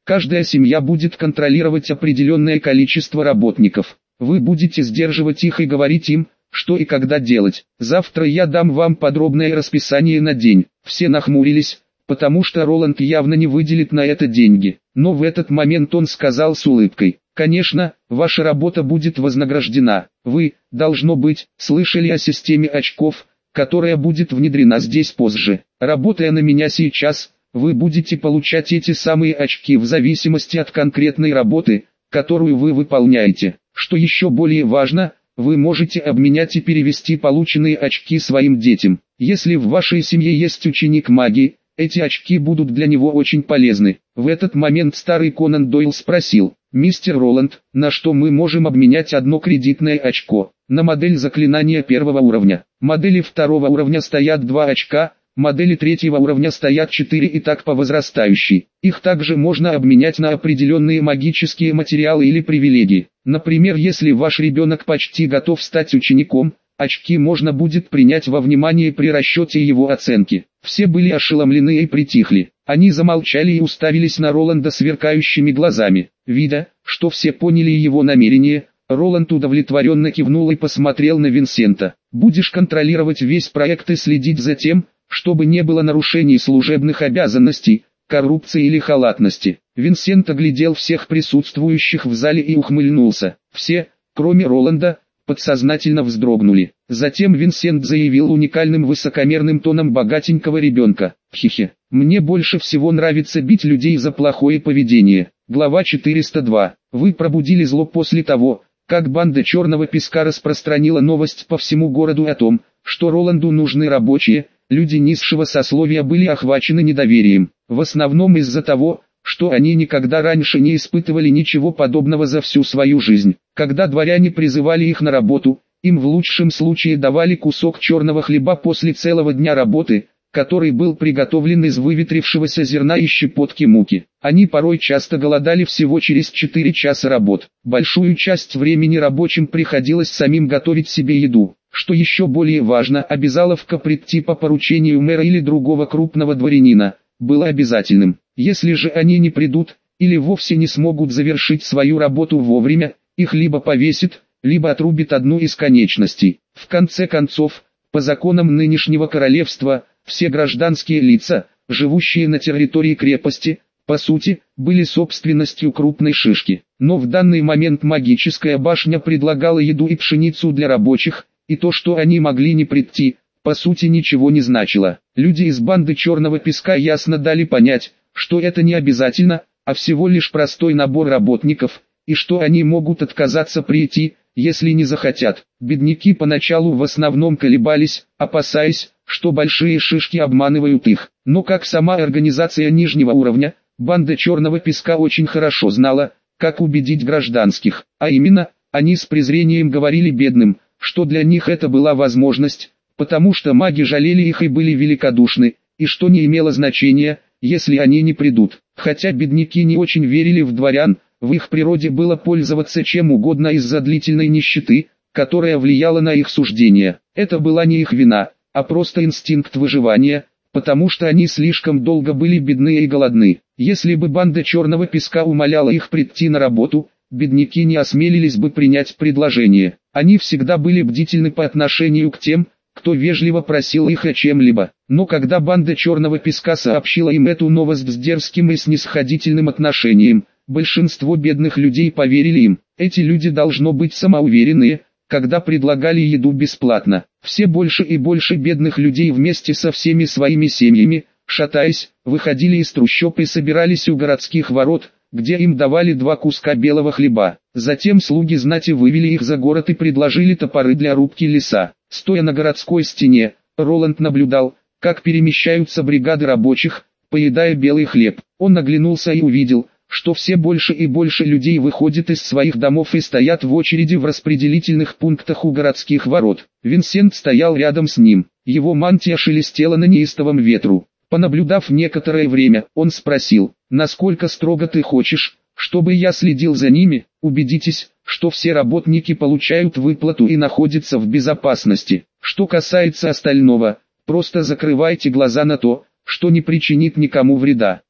Каждая семья будет контролировать определенное количество работников. Вы будете сдерживать их и говорить им, что и когда делать. Завтра я дам вам подробное расписание на день. Все нахмурились, потому что Роланд явно не выделит на это деньги. Но в этот момент он сказал с улыбкой: «Конечно, ваша работа будет вознаграждена. Вы, должно быть, слышали о системе очков, которая будет внедрена здесь позже. Работая на меня сейчас, вы будете получать эти самые очки в зависимости от конкретной работы, которую вы выполняете. Что еще более важно, вы можете обменять и перевести полученные очки своим детям. Если в вашей семье есть ученик магии, эти очки будут для него очень полезны». В этот момент старый Конан Дойл спросил: «Мистер Роланд, на что мы можем обменять одно кредитное очко?» «На модель заклинания первого уровня. Модели второго уровня стоят два очка, модели третьего уровня стоят четыре и так по возрастающей. Их также можно обменять на определенные магические материалы или привилегии. Например, если ваш ребенок почти готов стать учеником, очки можно будет принять во внимание при расчете его оценки». Все были ошеломлены и притихли. Они замолчали и уставились на Роланда сверкающими глазами. Видя, что все поняли его намерение, Роланд удовлетворенно кивнул и посмотрел на Винсента. «Будешь контролировать весь проект и следить за тем, чтобы не было нарушений служебных обязанностей, коррупции или халатности». Винсент оглядел всех присутствующих в зале и ухмыльнулся. Все, кроме Роланда, подсознательно вздрогнули. Затем Винсент заявил уникальным высокомерным тоном богатенького ребенка: «Хе-хе, мне больше всего нравится бить людей за плохое поведение». Глава четыреста два. Вы пробудили зло после того, как банда Черного Песка распространила новость по всему городу о том, что Роланду нужны рабочие. Люди низшего сословия были охвачены недоверием, в основном из-за того, что они никогда раньше не испытывали ничего подобного за всю свою жизнь. Когда дворяне призывали их на работу, им в лучшем случае давали кусок черного хлеба после целого дня работы, который был приготовлен из выветрившегося зерна и щепотки муки. Они порой часто голодали всего через четыре часа работ. Большую часть времени рабочим приходилось самим готовить себе еду. Что еще более важно, обязаловка прийти по поручению мэра или другого крупного дворянина было обязательным. Если же они не придут, или вовсе не смогут завершить свою работу вовремя, их либо повесит, либо отрубит одну из конечностей. В конце концов, по законам нынешнего королевства, все гражданские лица, живущие на территории крепости, по сути, были собственностью крупной шишки. Но в данный момент магическая башня предлагала еду и пшеницу для рабочих, и то, что они могли не прийти, по сути ничего не значило. Люди из банды Черного Песка ясно дали понять, что это не обязательно, а всего лишь простой набор работников, и что они могут отказаться прийти, если не захотят. Бедняки поначалу в основном колебались, опасаясь, что большие шишки обманывают их. Но как сама организация нижнего уровня, банда Черного Песка очень хорошо знала, как убедить гражданских. А именно, они с презрением говорили бедным, что для них это была возможность, потому что маги жалели их и были великодушны, и что не имело значения, если они не придут. Хотя бедняки не очень верили в дворян, в их природе было пользоваться чем угодно из-за длительной нищеты, которая влияла на их суждения. Это была не их вина, а просто инстинкт выживания, потому что они слишком долго были бедны и голодны. Если бы банда Черного Песка умоляла их прийти на работу, бедняки не осмелились бы принять предложение. Они всегда были бдительны по отношению к тем, кто вежливо просил их о чем-либо. Но когда банда Черного Песка сообщила им эту новость с дерзким и снисходительным отношением, большинство бедных людей поверили им. Эти люди должно быть самоуверенные, когда предлагали еду бесплатно. Все больше и больше бедных людей вместе со всеми своими семьями, шатаясь, выходили из трущоб и собирались у городских ворот, где им давали два куска белого хлеба. Затем слуги знати вывели их за город и предложили топоры для рубки леса. Стоя на городской стене, Роланд наблюдал, как перемещаются бригады рабочих, поедая белый хлеб. Он оглянулся и увидел, что все больше и больше людей выходят из своих домов и стоят в очереди в распределительных пунктах у городских ворот. Винсент стоял рядом с ним, его мантия шелестела на неистовом ветру. Понаблюдав некоторое время, он спросил: «Насколько строго ты хочешь, чтобы я следил за ними? Убедитесь, что все работники получают выплату и находятся в безопасности. Что касается остального, просто закрывайте глаза на то, что не причинит никому вреда».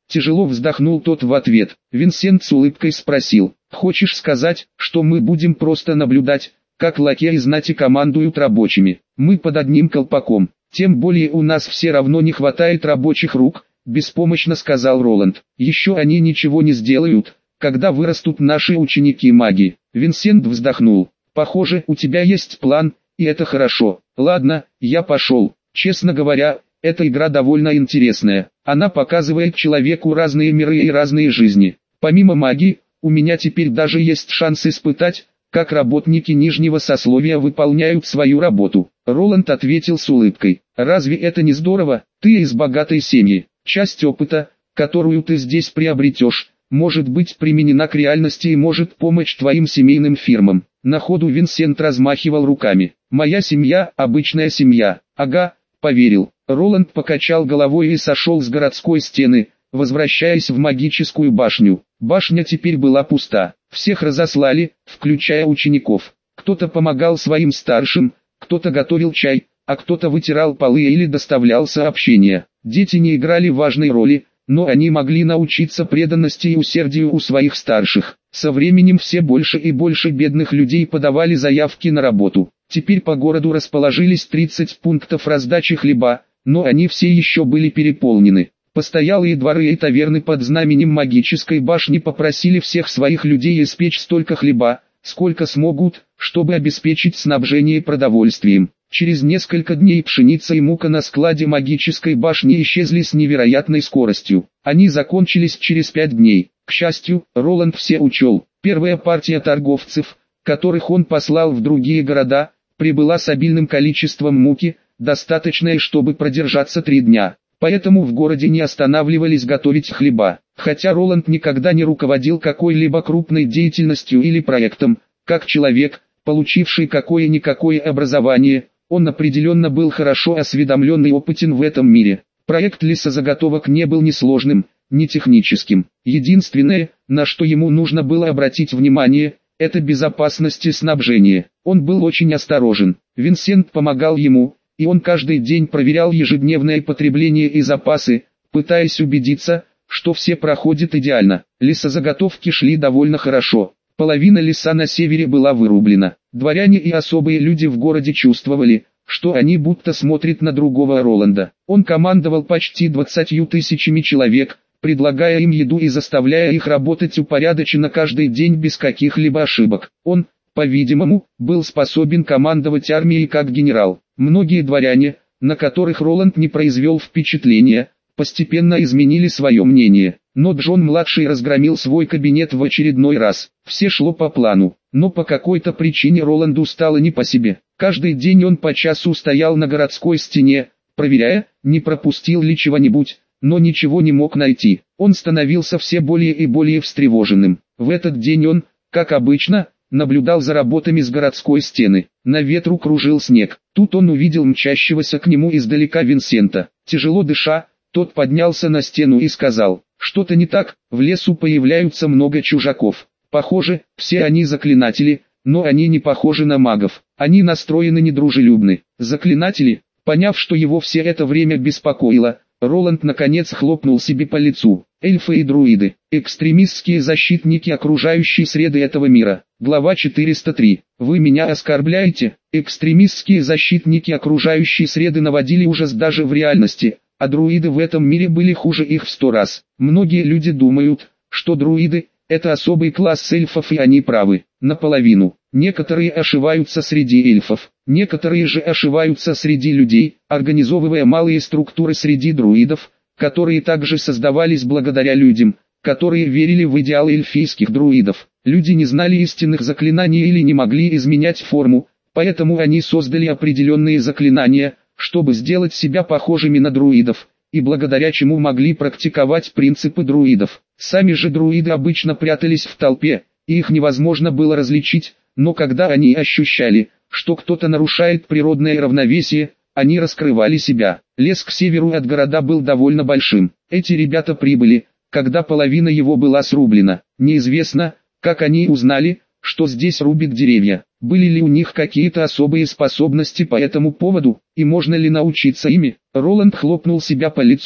Тяжело вздохнул тот в ответ. Винсент с улыбкой спросил: «Хочешь сказать, что мы будем просто наблюдать, как лакеи знати командуют рабочими? Мы под одним колпаком. Тем более у нас все равно не хватает рабочих рук», — беспомощно сказал Роланд. «Еще они ничего не сделают, когда вырастут наши ученики-маги». Винсент вздохнул. «Похоже, у тебя есть план, и это хорошо. Ладно, я пошел. Честно говоря, эта игра довольно интересная. Она показывает человеку разные миры и разные жизни. Помимо магии, у меня теперь даже есть шанс испытать, как работники нижнего сословия выполняют свою работу». Роланд ответил с улыбкой: «Разве это не здорово? Ты из богатой семьи. Часть опыта, которую ты здесь приобретешь, может быть применена к реальности и может помочь твоим семейным фирмам». На ходу Винсент размахивал руками. «Моя семья – обычная семья». «Ага», – поверил. Роланд покачал головой и сошел с городской стены, возвращаясь в магическую башню. Башня теперь была пуста. Всех разослали, включая учеников. Кто-то помогал своим старшим, кто-то готовил чай, а кто-то вытирал полы или доставлял сообщения. Дети не играли важной роли, но они могли научиться преданности и усердию у своих старших. Со временем все больше и больше бедных людей подавали заявки на работу. Теперь по городу расположились тридцать пунктов раздачи хлеба, но они все еще были переполнены. Постоялые дворы и таверны под знаменем магической башни попросили всех своих людей испечь столько хлеба, сколько смогут, чтобы обеспечить снабжение продовольствием. Через несколько дней пшеница и мука на складе магической башни исчезли с невероятной скоростью. Они закончились через пять дней. К счастью, Роланд все учел. Первая партия торговцев, которых он послал в другие города, прибыла с обильным количеством муки, достаточной, чтобы продержаться три дня. Поэтому в городе не останавливались готовить хлеба. Хотя Роланд никогда не руководил какой-либо крупной деятельностью или проектом, как человек, получивший какое-никакое образование, он определенно был хорошо осведомлен и опытен в этом мире. Проект лесозаготовок не был ни сложным, ни техническим. Единственное, на что ему нужно было обратить внимание, это безопасность и снабжение. Он был очень осторожен. Винсент помогал ему, и он каждый день проверял ежедневное потребление и запасы, пытаясь убедиться, что все проходит идеально. Лесозаготовки шли довольно хорошо. Половина леса на севере была вырублена. Дворяне и особые люди в городе чувствовали, что они будто смотрят на другого Роланда. Он командовал почти двадцатью тысячами человек, предлагая им еду и заставляя их работать упорядоченно каждый день без каких-либо ошибок. Он, по-видимому, был способен командовать армией как генерал. Многие дворяне, на которых Роланд не произвел впечатления, постепенно изменили свое мнение. Но Джон-младший разгромил свой кабинет в очередной раз. Все шло по плану, но по какой-то причине Роланду стало не по себе. Каждый день он по часу стоял на городской стене, проверяя, не пропустил ли чего-нибудь, но ничего не мог найти. Он становился все более и более встревоженным. В этот день он, как обычно, наблюдал за работами с городской стены. На ветру кружил снег. Тут он увидел мчащегося к нему издалека Винсента. Тяжело дыша, тот поднялся на стену и сказал: «Что-то не так, в лесу появляются много чужаков. Похоже, все они заклинатели, но они не похожи на магов. Они настроены недружелюбны». Заклинатели, поняв, что его все это время беспокоило, Роланд наконец хлопнул себе по лицу. Эльфы и друиды, экстремистские защитники окружающей среды этого мира. Глава четыреста три. Вы меня оскорбляете? Экстремистские защитники окружающей среды наводили ужас даже в реальности, а друиды в этом мире были хуже их в сто раз. Многие люди думают, что друиды – это особый класс эльфов, и они правы. Наполовину. Некоторые ошибаются среди эльфов, некоторые же ошибаются среди людей, организовывая малые структуры среди друидов, которые также создавались благодаря людям, которые верили в идеалы эльфийских друидов. Люди не знали истинных заклинаний или не могли изменять форму, поэтому они создали определенные заклинания, чтобы сделать себя похожими на друидов, и благодаря чему могли практиковать принципы друидов. Сами же друиды обычно прятались в толпе, и их невозможно было различить, но когда они ощущали, что кто-то нарушает природное равновесие, они раскрывали себя. Лес к северу от города был довольно большим. Эти ребята прибыли, когда половина его была срублена. Неизвестно, как они узнали, что здесь рубят деревья. Были ли у них какие-то особые способности по этому поводу, и можно ли научиться ими? Роланд хлопнул себя по лицу,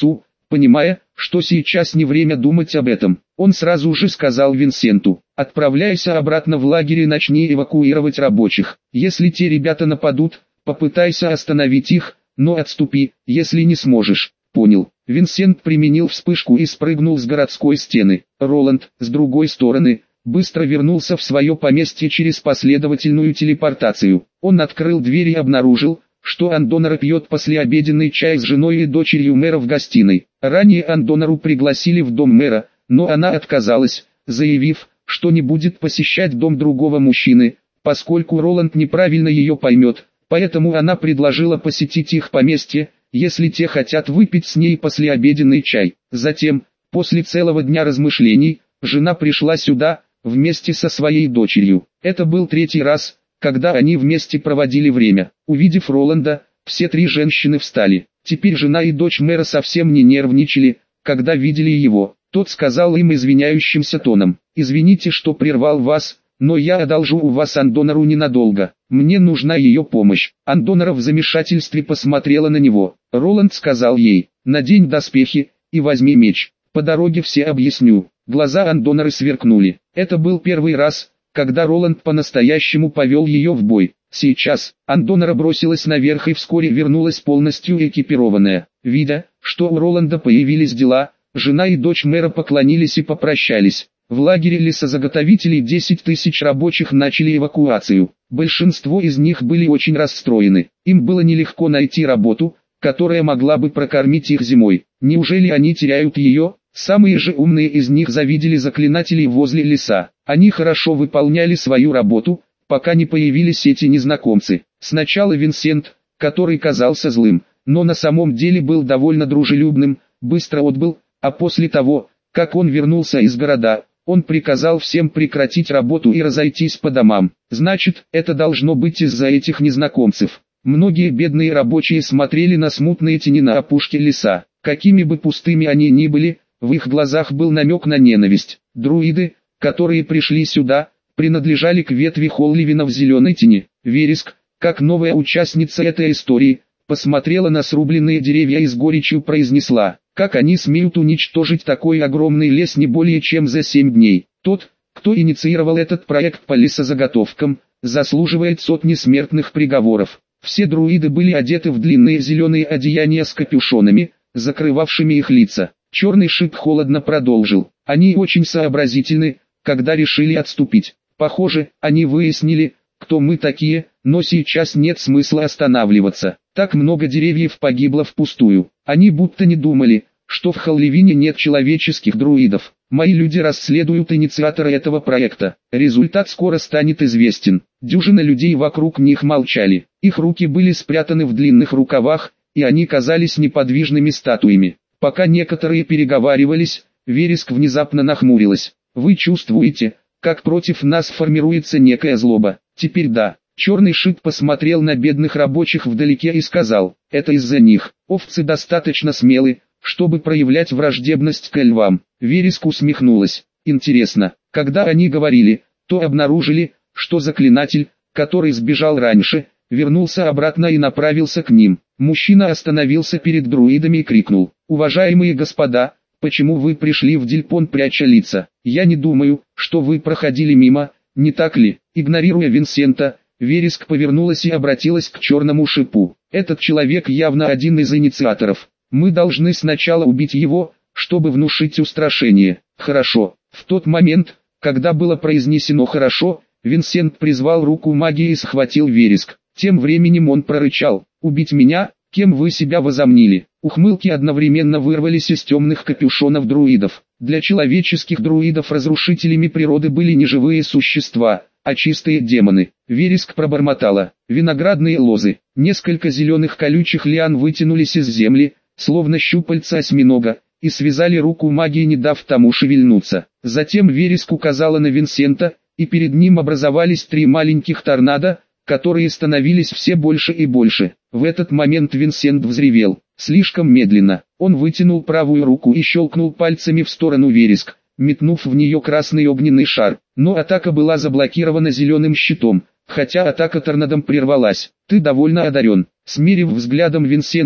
понимая, что сейчас не время думать об этом. Он сразу же сказал Винсенту: «Отправляйся обратно в лагерь и начни эвакуировать рабочих. Если те ребята нападут, попытайся остановить их, но отступи, если не сможешь». «Понял». Винсент применил вспышку и спрыгнул с городской стены. Роланд, с другой стороны, быстро вернулся в свое поместье через последовательную телепортацию. Он открыл дверь и обнаружил, что Андонара пьет послеобеденный чай с женой и дочерью мэра в гостиной. Ранее Андонару пригласили в дом мэра, но она отказалась, заявив, что не будет посещать дом другого мужчины, поскольку Роланд неправильно ее поймет, поэтому она предложила посетить их поместье, если те хотят выпить с ней послеобеденный чай. Затем, после целого дня размышлений, жена пришла сюда, вместе со своей дочерью. Это был третий раз, когда они вместе проводили время. Увидев Роланда, все три женщины встали. Теперь жена и дочь мэра совсем не нервничали, когда видели его. Тот сказал им извиняющимся тоном: «Извините, что прервал вас, но я одолжу у вас Андонару ненадолго. Мне нужна ее помощь». Андонара в замешательстве посмотрела на него. Роланд сказал ей: «Надень доспехи и возьми меч. По дороге все объясню». Глаза Андонары сверкнули. Это был первый раз, когда Роланд по-настоящему повел ее в бой. Сейчас Андонара бросилась наверх и вскоре вернулась полностью экипированная. Видя, что у Роланда появились дела, жена и дочь мэра поклонились и попрощались. В лагере лесозаготовителей десять тысяч рабочих начали эвакуацию. Большинство из них были очень расстроены. Им было нелегко найти работу, которая могла бы прокормить их зимой. Неужели они теряют ее? Самые же умные из них завидели заклинателей возле леса. Они хорошо выполняли свою работу, пока не появились эти незнакомцы. Сначала Винсент, который казался злым, но на самом деле был довольно дружелюбным, быстро отбыл, а после того, как он вернулся из города, он приказал всем прекратить работу и разойтись по домам. Значит, это должно быть из-за этих незнакомцев. Многие бедные рабочие смотрели на смутные тени на опушке леса. Какими бы пустыми они ни были, в их глазах был намек на ненависть. Друиды, которые пришли сюда, принадлежали к ветви Холливина в зеленой тени. Вереск, как новая участница этой истории, посмотрела на срубленные деревья и с горечью произнесла: «Как они смеют уничтожить такой огромный лес не более чем за семь дней? Тот, кто инициировал этот проект по лесозаготовкам, заслуживает сотни смертных приговоров». Все друиды были одеты в длинные зеленые одеяния с капюшонами, закрывавшими их лица. Черный шип холодно продолжил: «Они очень сообразительны, когда решили отступить. Похоже, они выяснили, кто мы такие, но сейчас нет смысла останавливаться. Так много деревьев погибло впустую. Они будто не думали, что в Холливине нет человеческих друидов. Мои люди расследуют инициатора этого проекта. Результат скоро станет известен». Дюжина людей вокруг них молчали. Их руки были спрятаны в длинных рукавах, и они казались неподвижными статуями. Пока некоторые переговаривались, Вереск внезапно нахмурилась. «Вы чувствуете, как против нас формируется некая злоба?» «Теперь да». Черный шип посмотрел на бедных рабочих вдалеке и сказал: «Это из-за них. Овцы достаточно смелы, чтобы проявлять враждебность к львам». Вереск усмехнулась. «Интересно, когда они говорили, то обнаружили, что заклинатель, который сбежал раньше, вернулся обратно и направился к ним». Мужчина остановился перед друидами и крикнул: «Уважаемые господа, почему вы пришли в Дильпон, пряча лица? Я не думаю, что вы проходили мимо, не так ли?» Игнорируя Винсента, Вереск повернулась и обратилась к черному шипу. «Этот человек явно один из инициаторов. Мы должны сначала убить его, чтобы внушить устрашение». «Хорошо». В тот момент, когда было произнесено «хорошо», Винсент призвал руку магии и схватил Вереск. Тем временем он прорычал: «Убить меня? Кем вы себя возомнили?» Ухмылки одновременно вырвались из темных капюшонов друидов. Для человеческих друидов разрушителями природы были не живые существа, а чистые демоны. Вереск пробормотала: «Виноградные лозы». Несколько зеленых колючих лиан вытянулись из земли, словно щупальца осьминога, и связали руку магии, не дав тому шевельнуться. Затем Вереск указала на Винсента, и перед ним образовались три маленьких торнадо, которые становились все больше и больше. В этот момент Винсент взревел. Слишком медленно. Он вытянул правую руку и щелкнул пальцами в сторону Вереск, метнув в нее красный огненный шар. Но атака была заблокирована зеленым щитом, хотя атака торнадом прервалась. «Ты довольно одарен». Смерив взглядом Винсента,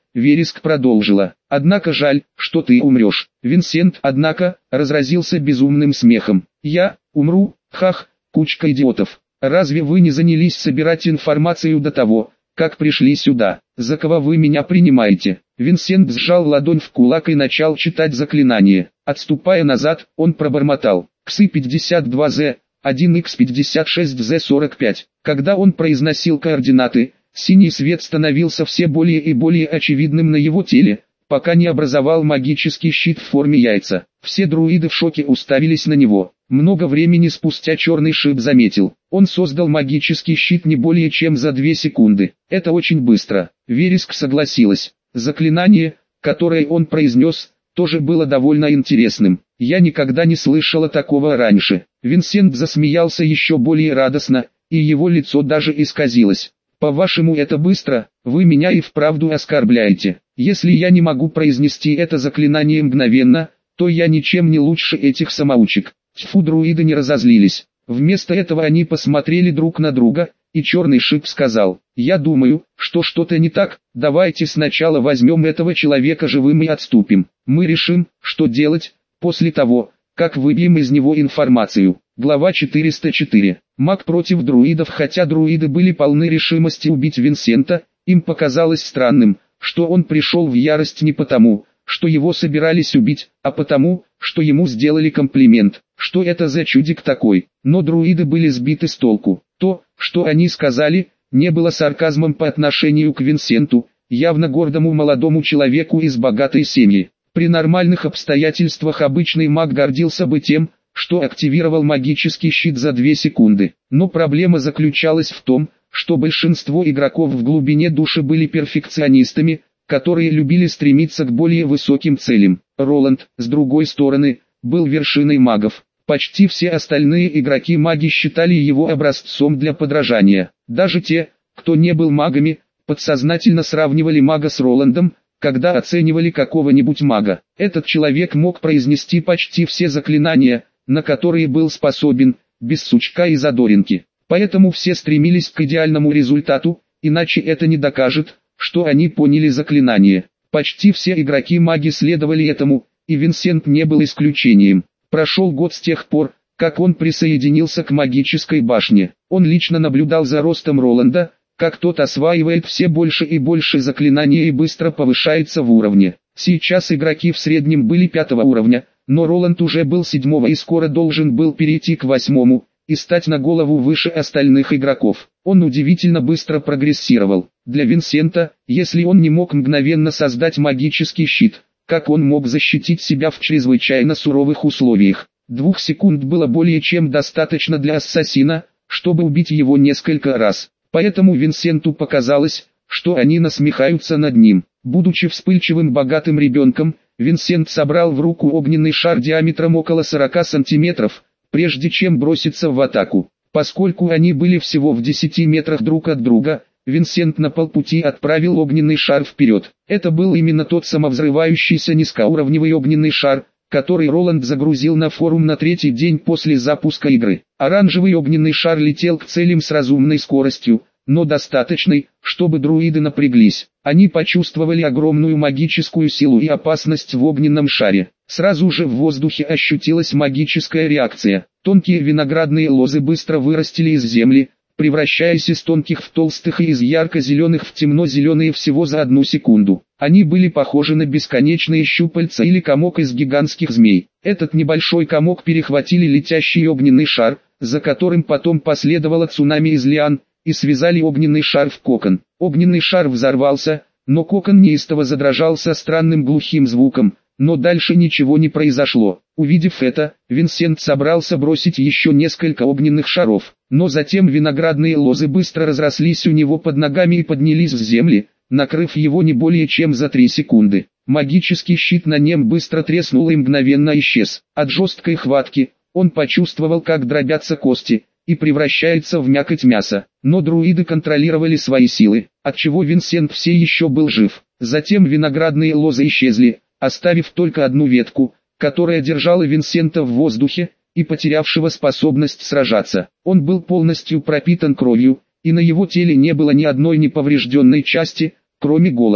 Вереск продолжила. Однако жаль, что ты умрешь. Винсент, однако, разразился безумным смехом. Я умру? Хах, кучка идиотов. Разве вы не занялись собирать информацию до того, как пришли сюда? За кого вы меня принимаете? Винсент сжал ладонь в кулак и начал читать заклинание. Отступая назад, он пробормотал. Кс пятьдесят два зет, один икс пятьдесят шесть зет сорок пять. Когда он произносил координаты, синий свет становился все более и более очевидным на его теле, пока не образовал магический щит в форме яйца. Все друиды в шоке уставились на него. Много времени спустя черный шип заметил. Он создал магический щит не более чем за две секунды. Это очень быстро. Вереск согласилась. Заклинание, которое он произнес, тоже было довольно интересным. Я никогда не слышала такого раньше. Винсент засмеялся еще более радостно, и его лицо даже исказилось. По-вашему это быстро? Вы меня и вправду оскорбляете. Если я не могу произнести это заклинание мгновенно, то я ничем не лучше этих самоучек. Тьфу, друиды не разозлились. Вместо этого они посмотрели друг на друга, и черный шип сказал: «Я думаю, что что-то не так, давайте сначала возьмем этого человека живым и отступим. Мы решим, что делать, после того, как выбьем из него информацию». Глава четыреста четыре. Маг против друидов. Хотя друиды были полны решимости убить Винсента, им показалось странным, что он пришел в ярость не потому, что его собирались убить, а потому, что ему сделали комплимент. Что это за чудик такой? Но друиды были сбиты с толку. То, что они сказали, не было сарказмом по отношению к Винсенту, явно гордому молодому человеку из богатой семьи. При нормальных обстоятельствах обычный маг гордился бы тем, что активировал магический щит за две секунды. Но проблема заключалась в том, что большинство игроков в глубине души были перфекционистами, которые любили стремиться к более высоким целям. Роланд, с другой стороны, был вершиной магов. Почти все остальные игроки-маги считали его образцом для подражания. Даже те, кто не был магами, подсознательно сравнивали мага с Роландом, когда оценивали какого-нибудь мага. Этот человек мог произнести почти все заклинания, на которые был способен, без сучка и задоринки. Поэтому все стремились к идеальному результату, иначе это не докажет, что они поняли заклинание. Почти все игроки-маги следовали этому, и Винсент не был исключением. Прошел год с тех пор, как он присоединился к магической башне. Он лично наблюдал за ростом Роланда, как тот осваивает все больше и больше заклинаний и быстро повышается в уровне. Сейчас игроки в среднем были пятого уровня, но Роланд уже был седьмого и скоро должен был перейти к восьмому, и стать на голову выше остальных игроков. Он удивительно быстро прогрессировал. Для Винсента, если он не мог мгновенно создать магический щит, как он мог защитить себя в чрезвычайно суровых условиях? Двух секунд было более чем достаточно для ассасина, чтобы убить его несколько раз. Поэтому Винсенту показалось, что они насмехаются над ним. Будучи вспыльчивым богатым ребенком, Винсент собрал в руку огненный шар диаметром около сорока сантиметров, прежде чем броситься в атаку. Поскольку они были всего в десяти метрах друг от друга, Винсент на полпути отправил огненный шар вперед. Это был именно тот самовзрывающийся низкоуровневый огненный шар, который Роланд загрузил на форум на третий день после запуска игры. Оранжевый огненный шар летел к целям с разумной скоростью, но достаточной, чтобы друиды напряглись. Они почувствовали огромную магическую силу и опасность в огненном шаре. Сразу же в воздухе ощутилась магическая реакция. Тонкие виноградные лозы быстро вырастили из земли, превращаясь из тонких в толстых и из ярко-зеленых в темно-зеленые всего за одну секунду. Они были похожи на бесконечные щупальца или комок из гигантских змей. Этот небольшой комок перехватили летящий огненный шар, за которым потом последовало цунами из лиан, и связали огненный шар в кокон. Огненный шар взорвался, но кокон неистово задрожал со странным глухим звуком, но дальше ничего не произошло. Увидев это, Винсент собрался бросить еще несколько огненных шаров, но затем виноградные лозы быстро разрослись у него под ногами и поднялись с земли, накрыв его не более чем за три секунды. Магический щит на нем быстро треснул и мгновенно исчез. От жесткой хватки он почувствовал, как дробятся кости, и превращается в мякоть мяса. Но друиды контролировали свои силы, отчего Винсент все еще был жив. Затем виноградные лозы исчезли, оставив только одну ветку, которая держала Винсента в воздухе, и потерявшего способность сражаться. Он был полностью пропитан кровью, и на его теле не было ни одной неповрежденной части, кроме головы. Он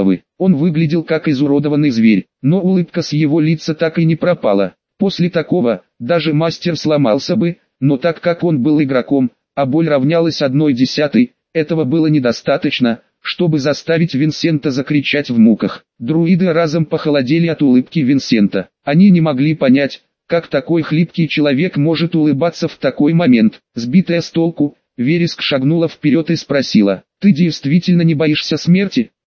Он выглядел как изуродованный зверь, но улыбка с его лица так и не пропала. После такого, даже мастер сломался бы, но так как он был игроком, а боль равнялась одной десятой, этого было недостаточно, чтобы заставить Винсента закричать в муках. Друиды разом похолодели от улыбки Винсента. Они не могли понять, как такой хлипкий человек может улыбаться в такой момент. Сбитая с толку, Вереск шагнула вперед и спросила: «Ты действительно не боишься смерти?»